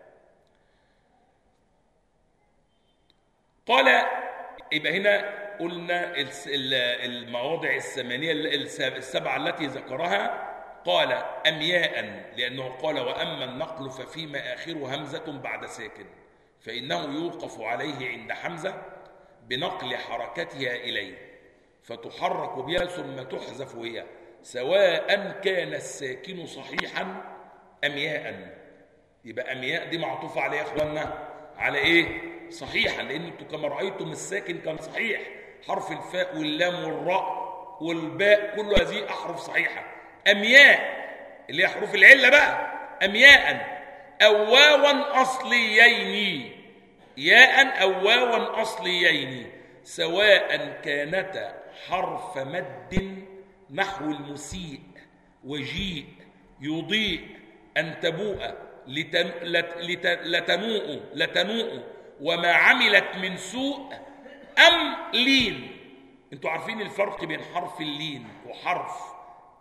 قال يبقى هنا قلنا المواضع الثمانية السبعة التي ذكرها. قال أمياء لأنه قال وأما النقل ففيما آخره همزة بعد ساكن فإنه يوقف عليه عند حمزة بنقل حركتها إليه فتحرك بها ثم تحذف هي، سواء كان الساكن صحيحا أمياء. يبقى أمياء دي معطوفة على يا إخواننا على صحيحا، لأن انتم كما رأيتم الساكن كان صحيح، حرف الفاء واللام والراء والباء كل هذه أحرف صحيحة. أمياء اللي هي حروف العلة بقى، أمياء أو واوا أصليين، ياء أو واوا أصليين، سواء كانتا حرف مد نحو المسيء وجيء يضيء أن تبوء لتنوء وما عملت من سوء أم لين. انتوا عارفين الفرق بين حرف اللين وحرف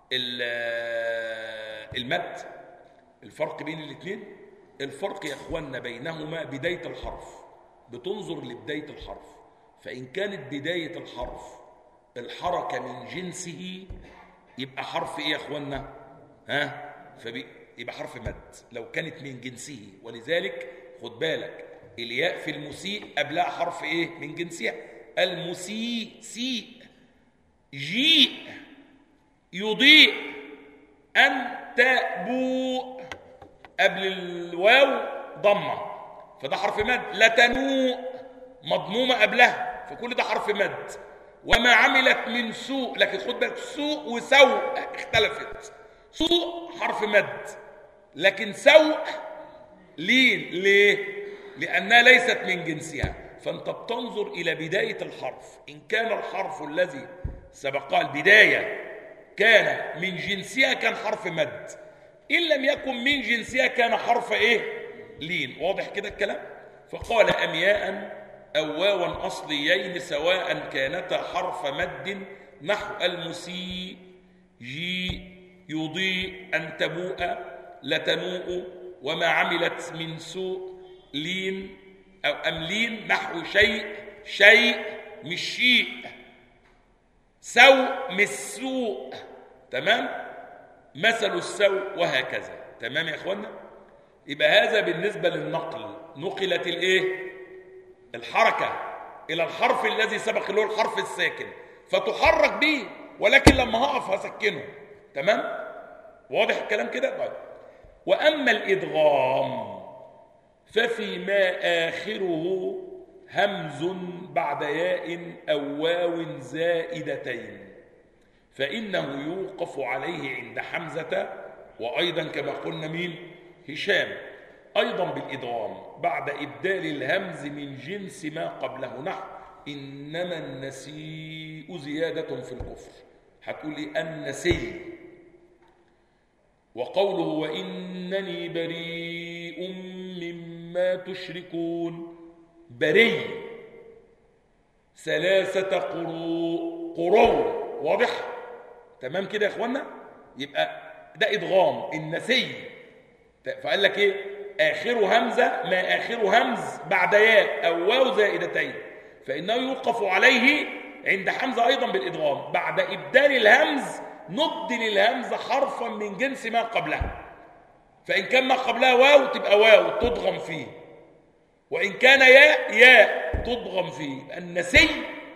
المد؟ الفرق بين الاثنين، الفرق يا اخوانا بينهما بداية الحرف. بتنظر لبداية الحرف، فإن كانت بداية الحرف الحركة من جنسه يبقى حرف يا اخوانا؟ يبقى حرف مد لو كانت من جنسه. ولذلك خد بالك الياء في المسيء قبلها حرف من جنسها. المسيء سيء جيء يضيء أن تبوء قبل الواو ضمة، فده حرف مد. لتنوء مضمومة قبلها، فكل ده حرف مد. وما عملت من سوء، لكن خد بالك سوء وسوء اختلفت. سوء حرف مد، لكن سوء لين. ليه؟ لأنها ليست من جنسها. فأنت بتنظر إلى بداية الحرف، إن كان الحرف الذي سبقها البداية كان من جنسها كان حرف مد، إن لم يكن من جنسها كان حرف لين. واضح كده الكلام؟ فقال أمياء أو واوا أصليين سواء كانتا حرف مد نحو المسيء جي يضيء أن تبوء لتنوء وما عملت من سوء لين أو أملين نحو شيء مش شيء سوء مش سوء. تمام؟ مثل السوء وهكذا. تمام يا إخوانا؟ يبقى هذا بالنسبة للنقل. نقلت الإيه؟ الحركة إلى الحرف الذي سبق اللي هو الحرف الساكن فتحرك به، ولكن لما هقف هسكنه. تمام؟ واضح الكلام كده؟ طيب. وأما الإدغام ففيما آخره همز بعد ياء أو واو زائدتين فإنه يوقف عليه عند حمزة، وأيضا كما قلنا مين؟ هشام، أيضا بالإدغام بعد إبدال الهمز من جنس ما قبله نحو إنما النسيء زيادة في الكفر. هتقول لي النسي. وقوله وإنني بريء مما تشركون، بريء 3 قروء. واضح؟ تمام كده يا اخوانا؟ يبقى ده ادغام النسي. فقال لك ايه؟ اخره همزه، ما اخره همز بعد ياء او واو زائدتين فانه يوقف عليه عند حمزه ايضا بالادغام بعد ابدال الهمز نبدل الهمزه حرفا من جنس ما قبلها، فان كان ما قبلها واو تبقى واو تضغم فيه، وان كان ياء تضغم فيه. النسي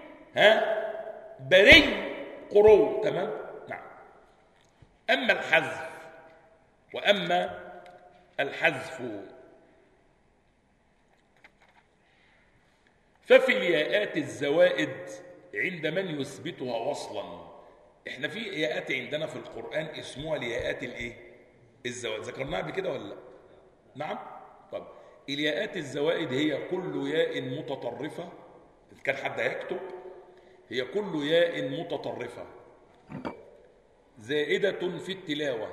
بري قرو. تمام؟ نعم. اما الحذف، واما الحذف ففي الياءات الزوائد عند من يثبتها وصلا. احنا في ياءات عندنا في القرآن اسمها الياءات الايه؟ الزوائد. ذكرناها قبل كده ولا لا؟ نعم. طب الياءات الزوائد هي كل ياء متطرفة، إذا كان حد هيكتب، هي كل ياء متطرفة زائدة في التلاوة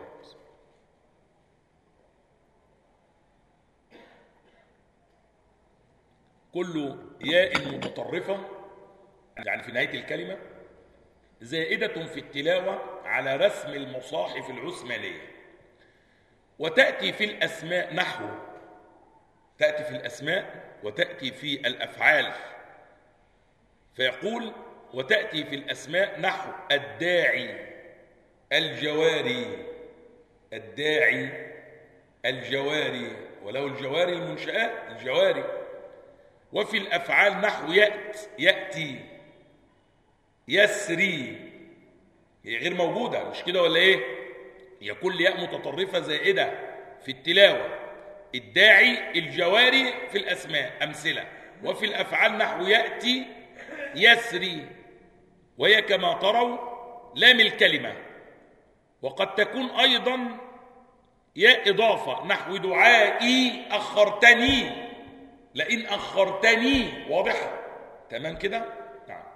كل ياء متطرفة يعني في نهاية الكلمة زائدة في التلاوة على رسم المصاحف العثمانية. وتأتي في الأسماء نحو، تأتي في الأسماء وتأتي في الأفعال. فيقول وتأتي في الأسماء نحو الداعي الجواري، الداعي الجواري، وله الجواري المنشآت الجواري. وفي الأفعال نحو يأتي يسري، هي غير موجودة، مش كده ولا إيه؟ هي كل ياء متطرفة زائدة في التلاوة. الداعي الجواري في الأسماء أمثلة. وفي الأفعال نحو يأتي يسري، وهي كما تروا لام الكلمة. وقد تكون أيضا ياء إضافة نحو دعائي أخرتني، لئن أخرتني. واضح؟ تمام كده؟ نعم.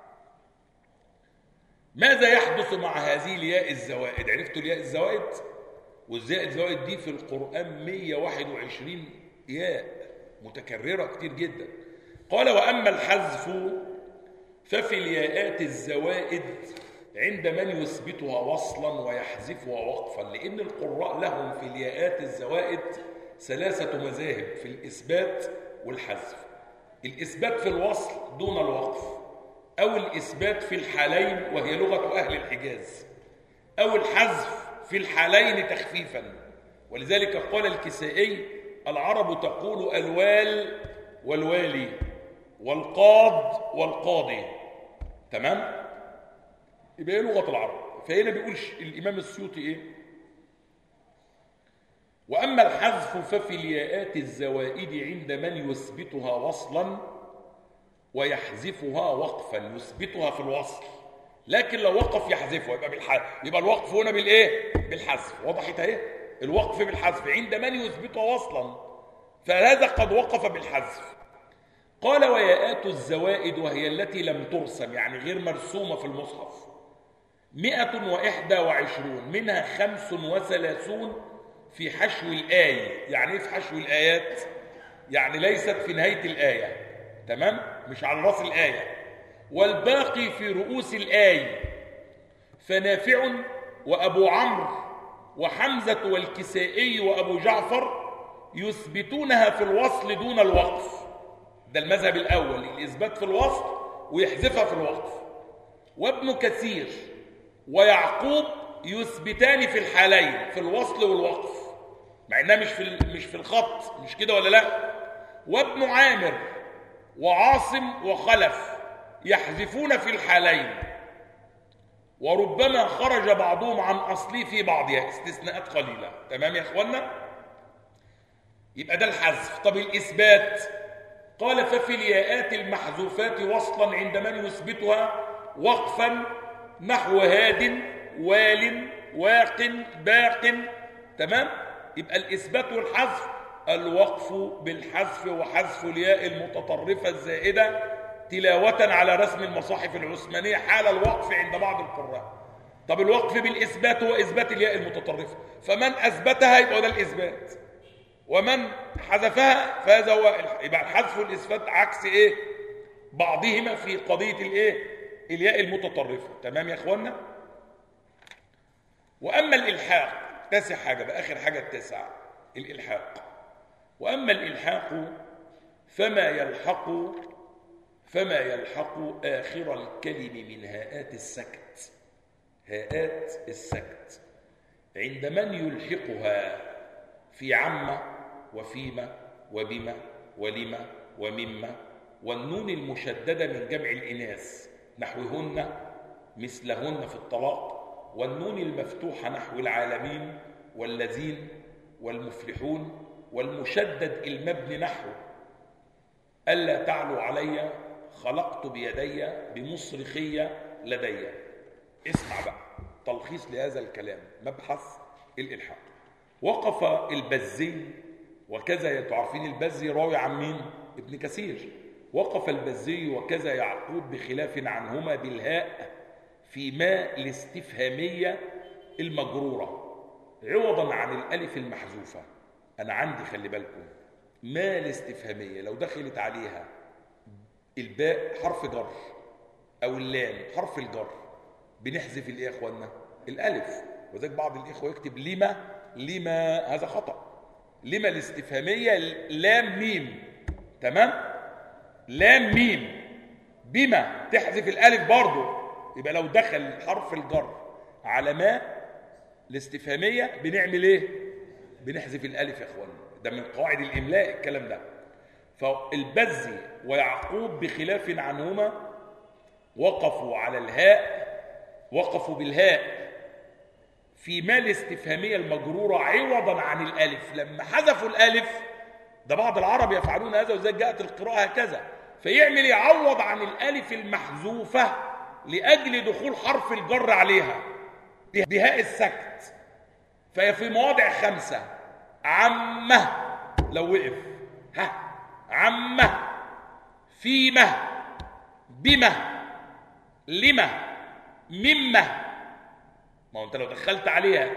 ماذا يحدث مع هذه الياء الزوائد؟ عرفتوا الياء الزوائد؟ والياء الزوائد دي في القرآن 121 ياء متكررة كتير جدا. قال وأما الحذف ففي الياءات الزوائد عند من يثبتها وصلا ويحذفها وقفا، لأن القراء لهم في الياءات الزوائد 3 مذاهب في الإثبات والحذف. الإثبات في الوصل دون الوقف، أو الإثبات في الحالين وهي لغة أهل الحجاز، أو الحذف في الحالين تخفيفا. ولذلك قال الكسائي العرب تقول الوال والوالي والقاض والقاضي. تمام؟ يبقى ايه لغة العرب. فهنا بيقول الإمام السيوطي ايه؟ وأما الحذف ففي الياءات الزوائد عند من يثبتها وصلا ويحذفها وقفا. يثبتها في الوصل، لكن لو وقف يحذفها يبقى بالحذف. يبقى الوقف هنا بالايه؟ بالحذف. وضحت اهي؟ الوقف بالحذف عند من يثبتها وصلا، فهذا قد وقف بالحذف. قال وياءات الزوائد وهي التي لم ترسم يعني غير مرسومة في المصحف 121، منها 35 في حشو الآية. يعني ايه في حشو الآيات؟ يعني ليست في نهاية الآية. تمام؟ مش على راس الآية. والباقي في رؤوس الآية، فنافع وأبو عمرو وحمزة والكسائي وأبو جعفر يثبتونها في الوصل دون الوقف. ده المذهب الأول، الإثبات في الوصل ويحذفها في الوقف. وابن كثير ويعقوب يثبتان في الحالين، في الوصل والوقف، مع انها مش في الخط، مش كده ولا لا؟ وابن عامر وعاصم وخلف يحذفون في الحالين، وربما خرج بعضهم عن اصله في بعضها، استثناءات قليله. تمام يا اخوانا؟ يبقى ده الحذف. طب الاثبات، قال ففي الياءات المحذوفات وصلا عند من يثبتها وقفا نحو هاد وال واق باق. تمام؟ يبقى الإثبات والحذف، الوقف بالحذف وحذف الياء المتطرفة الزائدة تلاوة على رسم المصاحف العثمانية حال الوقف عند بعض القراء. طب الوقف بالإثبات هو إثبات الياء المتطرفة، فمن أثبتها يبقى ده الإثبات، ومن حذفها فهذا هو يبقى الحذف والإثبات عكس إيه؟ بعضهما في قضية الإيه؟ الياء المتطرفة. تمام يا إخوانا؟ وأما الإلحاق، تاسع حاجة بقى، آخر حاجة التاسعة، الإلحاق. وأما الإلحاق فما يلحق آخر الكلم من هاءات السكت، هاءات السكت عند من يلحقها في عم وفيما وبما ولما ومما، والنون المشددة من جمع الإناث نحوهن مثلهن في الطلاق، والنون المفتوحة نحو العالمين والذين والمفلحون، والمشدد المبني نحو ألا تعلوا علي خلقت بيدي بمصرخي لدي. اسمع بقى تلخيص لهذا الكلام، مبحث الإلحاق. وقف البزي، وكذا تعرفين البزي راوي عن مين؟ ابن كثير. وقف البزي وكذا يعقوب بخلاف عنهما بالهاء في ما الاستفهامية المجرورة عوضا عن الألف المحذوفة. أنا عندي خلي بالكم ما الاستفهامية لو دخلت عليها الباء حرف جر أو اللام حرف الجر بنحذف الإيه يا إخوانا؟ الألف. وذلك بعض الإخوة يكتب لما، هذا خطأ. لما الاستفهامية لام ميم، تمام؟ لام ميم. بما تحذف الألف برضه. يبقى لو دخل حرف الجر على ما الاستفهامية بنعمل ايه؟ بنحذف الألف يا اخوانا. ده من قواعد الإملاء الكلام ده. فالبزي ويعقوب بخلاف عنهما وقفوا على الهاء، وقفوا بالهاء في ما الاستفهامية المجرورة عوضا عن الألف. لما حذفوا الألف، ده بعض العرب يفعلون هذا، وزي جاءت القراءة هكذا، فيعمل يعوض عن الألف المحذوفة لأجل دخول حرف الجر عليها بهاء السكت. فهي في مواضع 5. عمه لو وقف، عمه، فيمه، بمه، لمه، ممه. ما هو انت لو دخلت عليها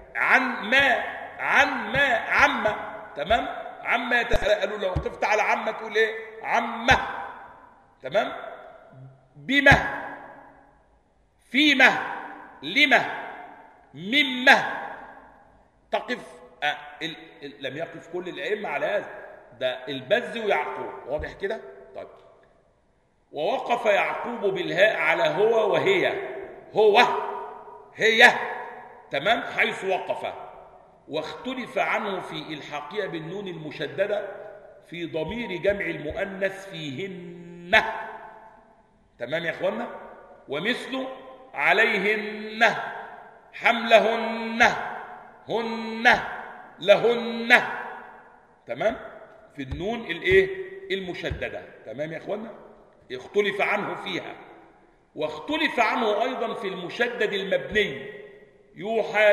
عمه، تمام؟ عمه يتساءلون، لو وقفت على عمه تقول ايه؟ عمه، تمام؟ بمه، فيمه، لمه، ممه. تقف لم يقف كل الائمه على هذا، ده البز ويعقوب، واضح كده؟ طيب. ووقف يعقوب بالهاء على هو وهي، هي، تمام؟ حيث وقف. واختلف عنه في الحاقية بالنون المشددة في ضمير جمع المؤنث فيهن. تمام يا اخوانا؟ ومثل عليهن، حملهن، هن، لهن. تمام؟ في النون الايه؟ المشددة. تمام يا اخوانا؟ اختلف عنه فيها. واختلف عنه ايضا في المشدد المبني، يوحى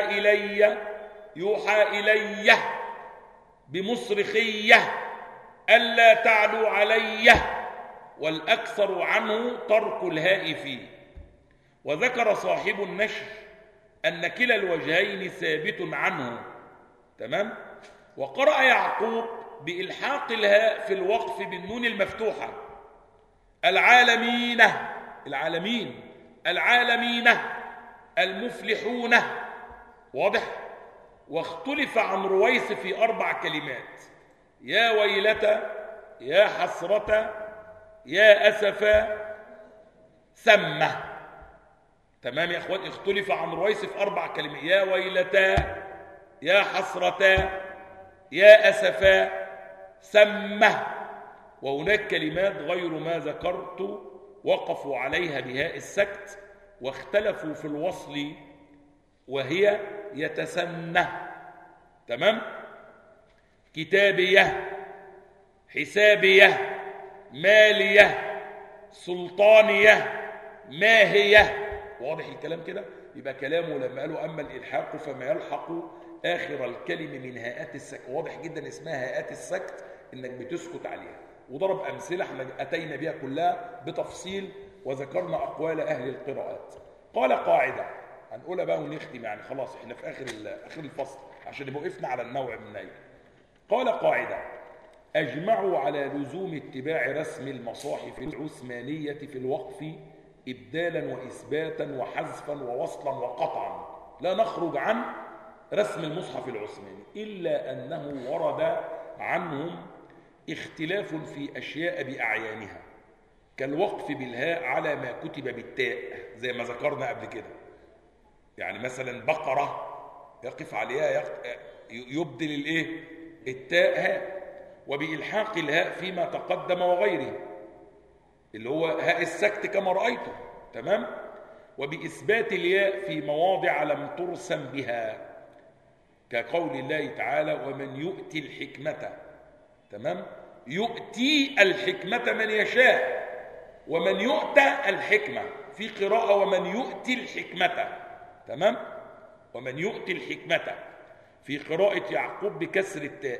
إلي بمصرخية ألا تعلوا علي، والأكثر عنه ترك الهاء فيه. وذكر صاحب النشر أن كلا الوجهين ثابت عنه. تمام؟ وقرأ يعقوب بإلحاق الهاء في الوقف بالنون المفتوحة العالمين، العالمين، العالمين، المفلحون. واضح؟ واختلف عن رويس في 4 كلمات: يا ويلتى، يا حسرة، يا أسفا، سمة. تمام يا اخوان؟ اختلف عن رويس في 4 كلمات: يا ويلتى، يا حسرة، يا أسفا، سمة. وهناك كلمات غير ما ذكرت وقفوا عليها بهاء السكت واختلفوا في الوصل، وهي يتسنى. تمام؟ كتابية، حسابية، مالية، سلطانية، ماهية. واضح الكلام كده؟ يبقى كلامه لما قالوا أما الإلحاق فما يلحق آخر الكلم من هاءات السكت. واضح جدا اسمها هاءات السكت، إنك بتسكت عليها. وضرب أمثلة احنا أتينا بها كلها بتفصيل وذكرنا أقوال أهل القراءات. قال قاعدة هنقولها بقى ونختم، يعني خلاص احنا في آخر الفصل عشان يبقى وقفنا على النوع من النيل. قال قاعدة: أجمعوا على لزوم اتباع رسم المصاحف العثمانية في الوقف إبدالا وإثباتا وحذفا ووصلا وقطعا. لا نخرج عن رسم المصحف العثماني، إلا أنه ورد عنهم اختلاف في أشياء بأعيانها، كالوقف بالهاء على ما كتب بالتاء زي ما ذكرنا قبل كده. يعني مثلا بقرة يقف عليها يبدل الايه؟ التاء هاء. وبإلحاق الهاء فيما تقدم وغيره اللي هو هاء السكت كما رأيته. تمام؟ وبإثبات الياء في مواضع لم ترسم بها، كقول الله تعالى: ومن يؤتي الحكمة. تمام؟ يؤتي الحكمة من يشاء، ومن يؤتى الحكمة. في قراءة ومن يؤتي الحكمة. تمام؟ ومن يؤتي الحكمة. في قراءة يعقوب بكسر التاء،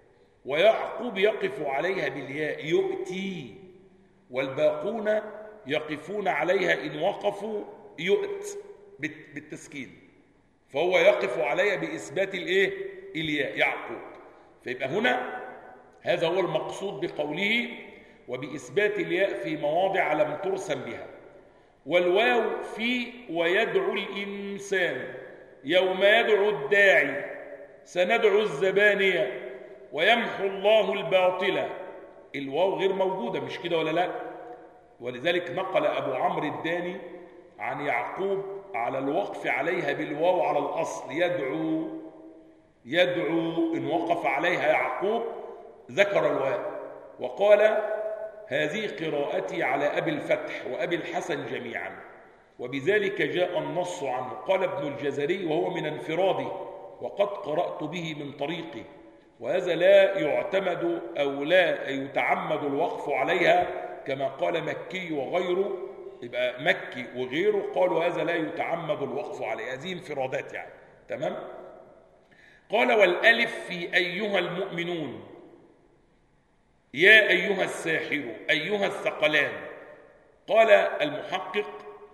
ويعقوب يقف عليها بالياء يؤتي، والباقون يقفون عليها إن وقفوا يؤت بالتسكين، فهو يقف عليها بإثبات الايه؟ الياء يعقوب. فيبقى هنا هذا هو المقصود بقوله وبإثبات الياء في مواضع لم ترسم بها. والواو في ويدعو الإنسان، يوم يدعو الداعي، سندعو الزبانية، ويمحو الله الباطل. الواو غير موجودة، مش كده ولا لا؟ ولذلك نقل أبو عمرو الداني عن يعقوب على الوقف عليها بالواو على الأصل يدعو. يدعو إن وقف عليها يعقوب ذكر الواو، وقال: هذه قراءتي على أبي الفتح وأبي الحسن جميعا، وبذلك جاء النص عنه. قال ابن الجزري وهو من انفراده: وقد قرأت به من طريقه، وهذا لا يعتمد أو لا يتعمد الوقف عليها كما قال مكي وغيره. يبقى مكي وغيره قالوا هذا لا يتعمد الوقف عليه، هذه انفرادات يعني. تمام؟ قال: والألف في أيها المؤمنون، يا أيها الساحر، أيها الثقلان. قال المحقق: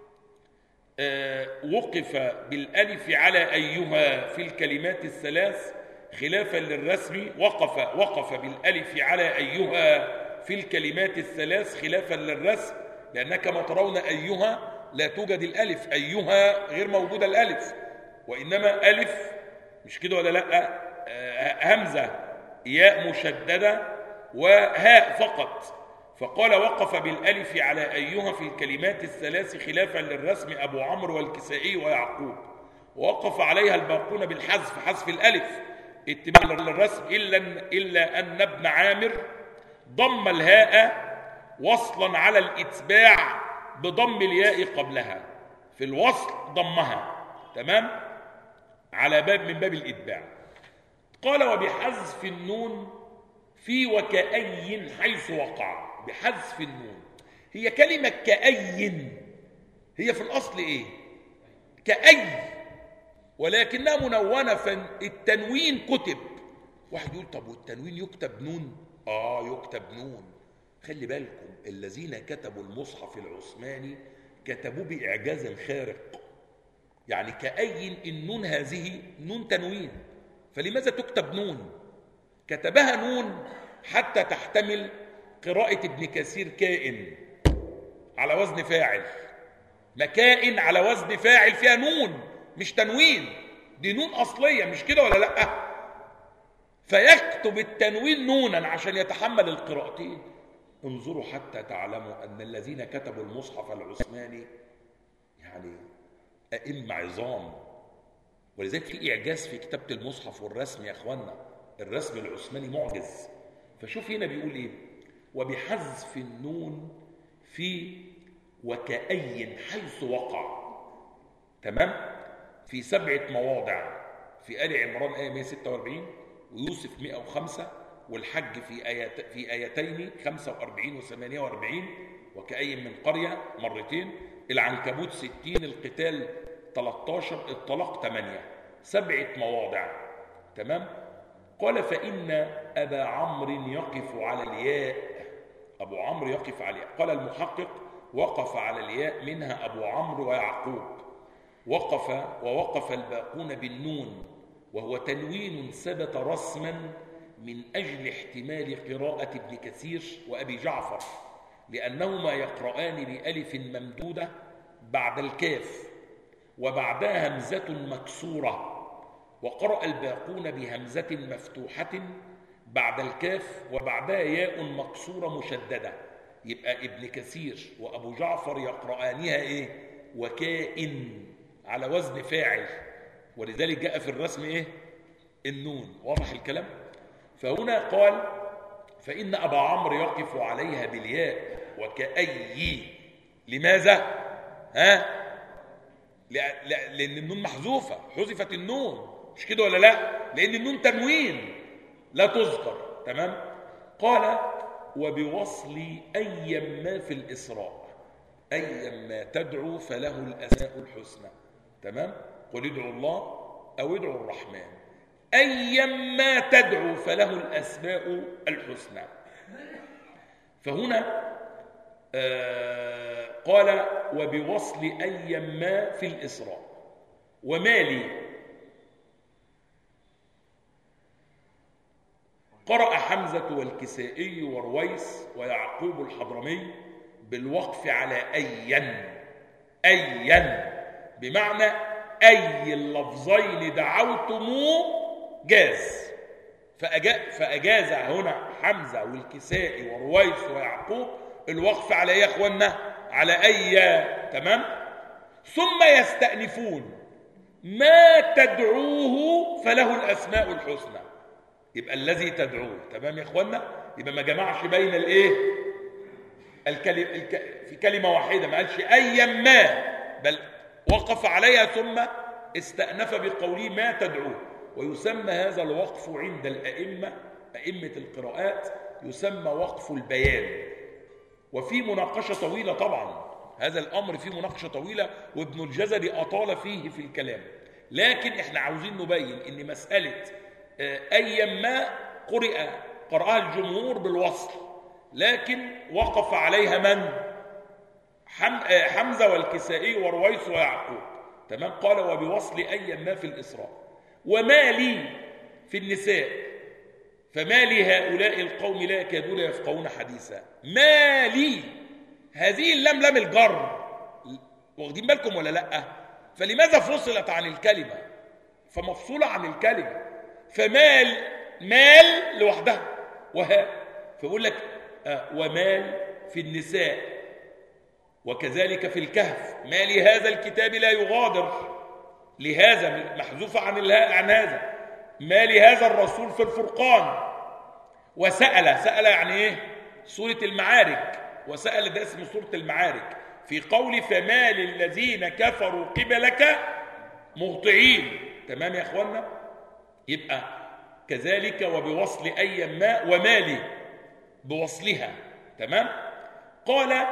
وقف بالألف على أيها في الكلمات الثلاث خلافا للرسم. وقف بالألف على أيها في الكلمات الثلاث خلافا للرسم، لأن كما ترون أيها لا توجد الألف، أيها غير موجودة الألف، وإنما ألف، مش كده ولا لا؟ همزة، ياء مشددة، وهاء فقط. فقال: وقف بالألف على أيها في الكلمات الثلاث خلافا للرسم أبو عمرو والكسائي ويعقوب. ووقف عليها الباقون بالحذف، حذف الألف اتباعا للرسم، إلا أن ابن عامر ضم الهاء وصلا على الإتباع بضم الياء قبلها، في الوصل ضمها. تمام؟ على باب من باب الإتباع. قال: وبحذف النون في وكأي حيث وقع. بحذف النون. هي كلمة كأي هي في الأصل إيه؟ كأي، ولكنها منونة، فالتنوين كتب. واحد يقول: طب والتنوين يكتب نون؟ يكتب نون. خلي بالكم، الذين كتبوا المصحف العثماني كتبوه بإعجاز خارق. يعني كأي النون هذه نون تنوين، فلماذا تكتب نون؟ كتبها نون حتى تحتمل قراءة ابن كثير كائن، على وزن فاعل، مكائن على وزن فاعل فيها نون مش تنوين، دي نون أصلية، مش كده ولا لأ؟ فيكتب التنوين نونا عشان يتحمل القراءتين. انظروا حتى تعلموا أن الذين كتبوا المصحف العثماني يعني أئمة عظام، ولذلك في إعجاز في كتابة المصحف والرسم يا أخوانا، الرسم العثماني معجز. فشوف هنا بيقول إيه؟ وبحذف النون في وكأي حيث وقع، تمام؟ في 7 مواضع، في آل عمران آية 146 ويوسف 105 والحج في آيتين 45 و48 وكأي من قرية مرتين، العنكبوت 60، القتال 13، الطلاق 8، 7 مواضع، تمام؟ قال فإن أبا عمرو يقف على الياء، أبو عمرو يقف على الياء. قال المحقق وقف على الياء منها أبو عمرو ويعقوب، ووقف الباقون بالنون، وهو تنوين ثبت رسما من أجل احتمال قراءة ابن كثير وأبي جعفر، لأنهما يقرآن بألف ممدودة بعد الكاف وبعدها همزة مكسورة، وقرأ الباقون بهمزة مفتوحة بعد الكاف وبعدها ياء مكسورة مشددة. يبقى ابن كثير وأبو جعفر يقرآنها إيه؟ وكائن على وزن فاعل، ولذلك جاء في الرسم إيه؟ النون. واضح الكلام؟ فهنا قال فإن أبا عمرو يقف عليها بالياء وكأي. لماذا؟ لأن النون محذوفة، حذفت النون، مش كده ولا لا؟ لأن النون تنوين لا تذكر، تمام؟ قال وبوصل أيا ما في الإسراء، أيا ما تدعو فله الأسماء الحسنى، تمام؟ قل ادعوا الله أو ادعوا الرحمن، أيا ما تدعو فله الأسماء الحسنى. فهنا قال وبوصل أيا ما في الإسراء. ومالي قرأ حمزة والكسائي ورويس ويعقوب الحضرمي بالوقف على أيا بمعنى أي اللفظين دعوتموه جاز، فأجاز هنا حمزة والكسائي ورويس ويعقوب الوقف على ايه يا اخوانا؟ على أي، تمام؟ ثم يستأنفون ما تدعوه فله الأسماء الحسنى. يبقى الذي تدعوه، تمام يا اخوانا؟ يبقى ما جمعش بين الايه؟ في كلمة واحدة، ما قالش أيا ما، بل وقف عليها ثم استأنف بقوله ما تدعوه. ويسمى هذا الوقف عند الأئمة، أئمة القراءات، يسمى وقف البيان. وفي مناقشة طويلة طبعا، هذا الأمر فيه مناقشة طويلة، وابن الجزري أطال فيه في الكلام، لكن احنا عاوزين نبين ان مسألة أيا ما قرأها الجمهور بالوصل، لكن وقف عليها من؟ حمزة والكسائي ورويس ويعقوب، تمام؟ قال وبوصل أيا ما في الإسراء. وما لي في النساء فما لي هؤلاء القوم لا يكادون يفقهون حديثا. ما لي، هذه اللام لام الجر، واخدين بالكم ولا لا؟ فلماذا فصلت عن الكلمة؟ فمفصولة عن الكلمة، فمال مال لوحدها وها، فيقول لك ومال في النساء، وكذلك في الكهف ما لهذا الكتاب لا يغادر، لهذا محذوفة عن هذا، ما لهذا الرسول في الفرقان. وسأل، سأل يعني ايه؟ سورة المعارج، وسأل ده اسم سورة المعارج، في قول فما للذين كفروا قبلك مهطعين، تمام يا اخوانا؟ يبقى كذلك وبوصل أيا ما ومالي بوصلها، تمام؟ قال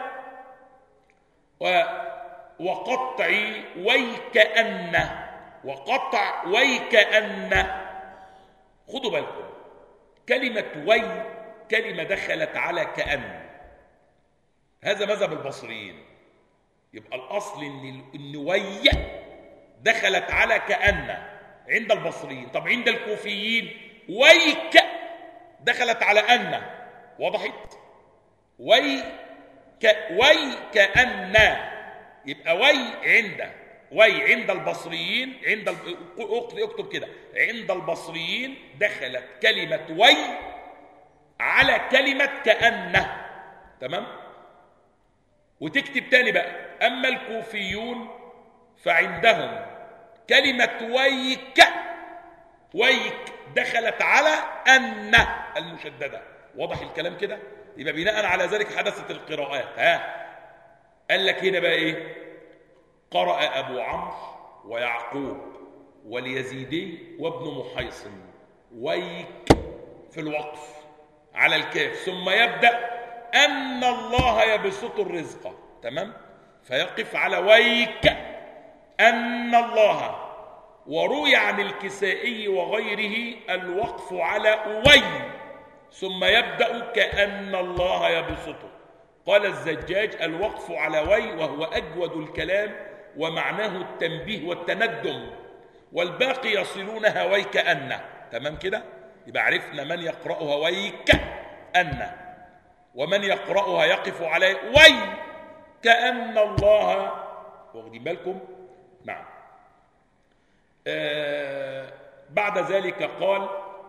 وقطع ويكأن، وقطع ويكأن. خدوا بالكم، كلمة وي كلمة دخلت على كأن، هذا مذهب البصريين. يبقى الأصل إن وي دخلت على كأن عند البصريين. طب عند الكوفيين ويك دخلت على أن، وضحت؟ وي وي كأن، يبقى وي عند البصريين، اكتب كده، عند البصريين دخلت كلمة وي على كلمة كأن. تمام؟ وتكتب تاني بقى: أما الكوفيون فعندهم كلمة ويك دخلت على أن المشددة. واضح الكلام كده؟ يبقى بناء على ذلك حدثت القراءات. قال لك هنا بقى ايه؟ قرأ أبو عمرو ويعقوب واليزيدي وابن محيصن ويك في الوقف على الكاف، ثم يبدأ أن الله يبسط الرزق. تمام؟ فيقف على ويك أن الله. وروي عن الكسائي وغيره الوقف على وي ثم يبدأ كأن الله يبسطه. قال الزجاج: الوقف على وي وهو أجود الكلام ومعناه التنبيه والتندم، والباقي يصلونها ويك أن. تمام كده؟ يبقى عرفنا من يقرأها ويك أن، ومن يقرأها يقف على وي كأن الله. واخدين بالكم؟ نعم. بعد ذلك قال: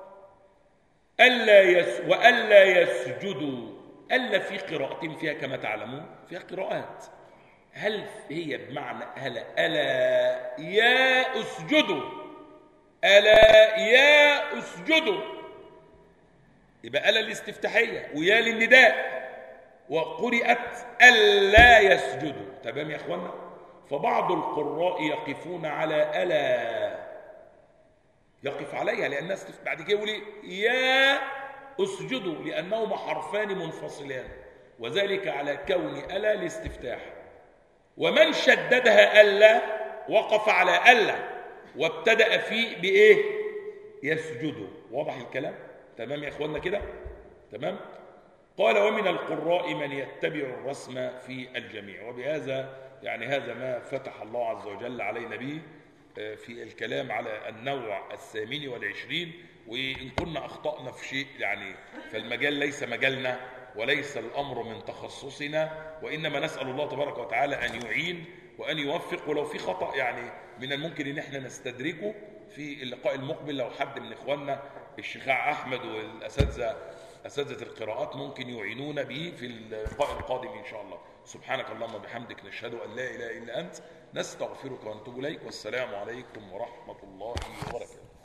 وألا يسجدوا. ألا في قراءة فيها كما تعلمون، فيها قراءات. هل هي بمعنى ألا يا أسجدوا، ألا يا أسجدوا، يبقى ألا الاستفتاحية ويا للنداء، وقرئت ألا يسجدوا. تمام يا أخوانا؟ فبعض القراء يقفون على ألا، يقف عليها لأن الناس بعد كده يقول يا أسجدوا، لأنهما حرفان منفصلان، وذلك على كون ألا الاستفتاح. ومن شددها ألا وقف على ألا وابتدأ فيه بإيه؟ يسجدوا. واضح الكلام؟ تمام يا إخواننا كده؟ تمام؟ قال: ومن القراء من يتبع الرسم في الجميع. وبهذا يعني هذا ما فتح الله عز وجل علينا به في الكلام على النوع 28. وإن كنا أخطأنا في شيء يعني فالمجال ليس مجالنا وليس الأمر من تخصصنا، وإنما نسأل الله تبارك وتعالى أن يعين وأن يوفق. ولو في خطأ يعني من الممكن أن احنا نستدركه في اللقاء المقبل، لو حد من إخواننا الشيخ أحمد والأساتذة القراءات ممكن يعينون به في اللقاء القادم إن شاء الله. سبحانك اللهم وبحمدك، نشهد أن لا إله إلا أنت، نستغفرك ونتوب إليك، والسلام عليكم ورحمة الله وبركاته.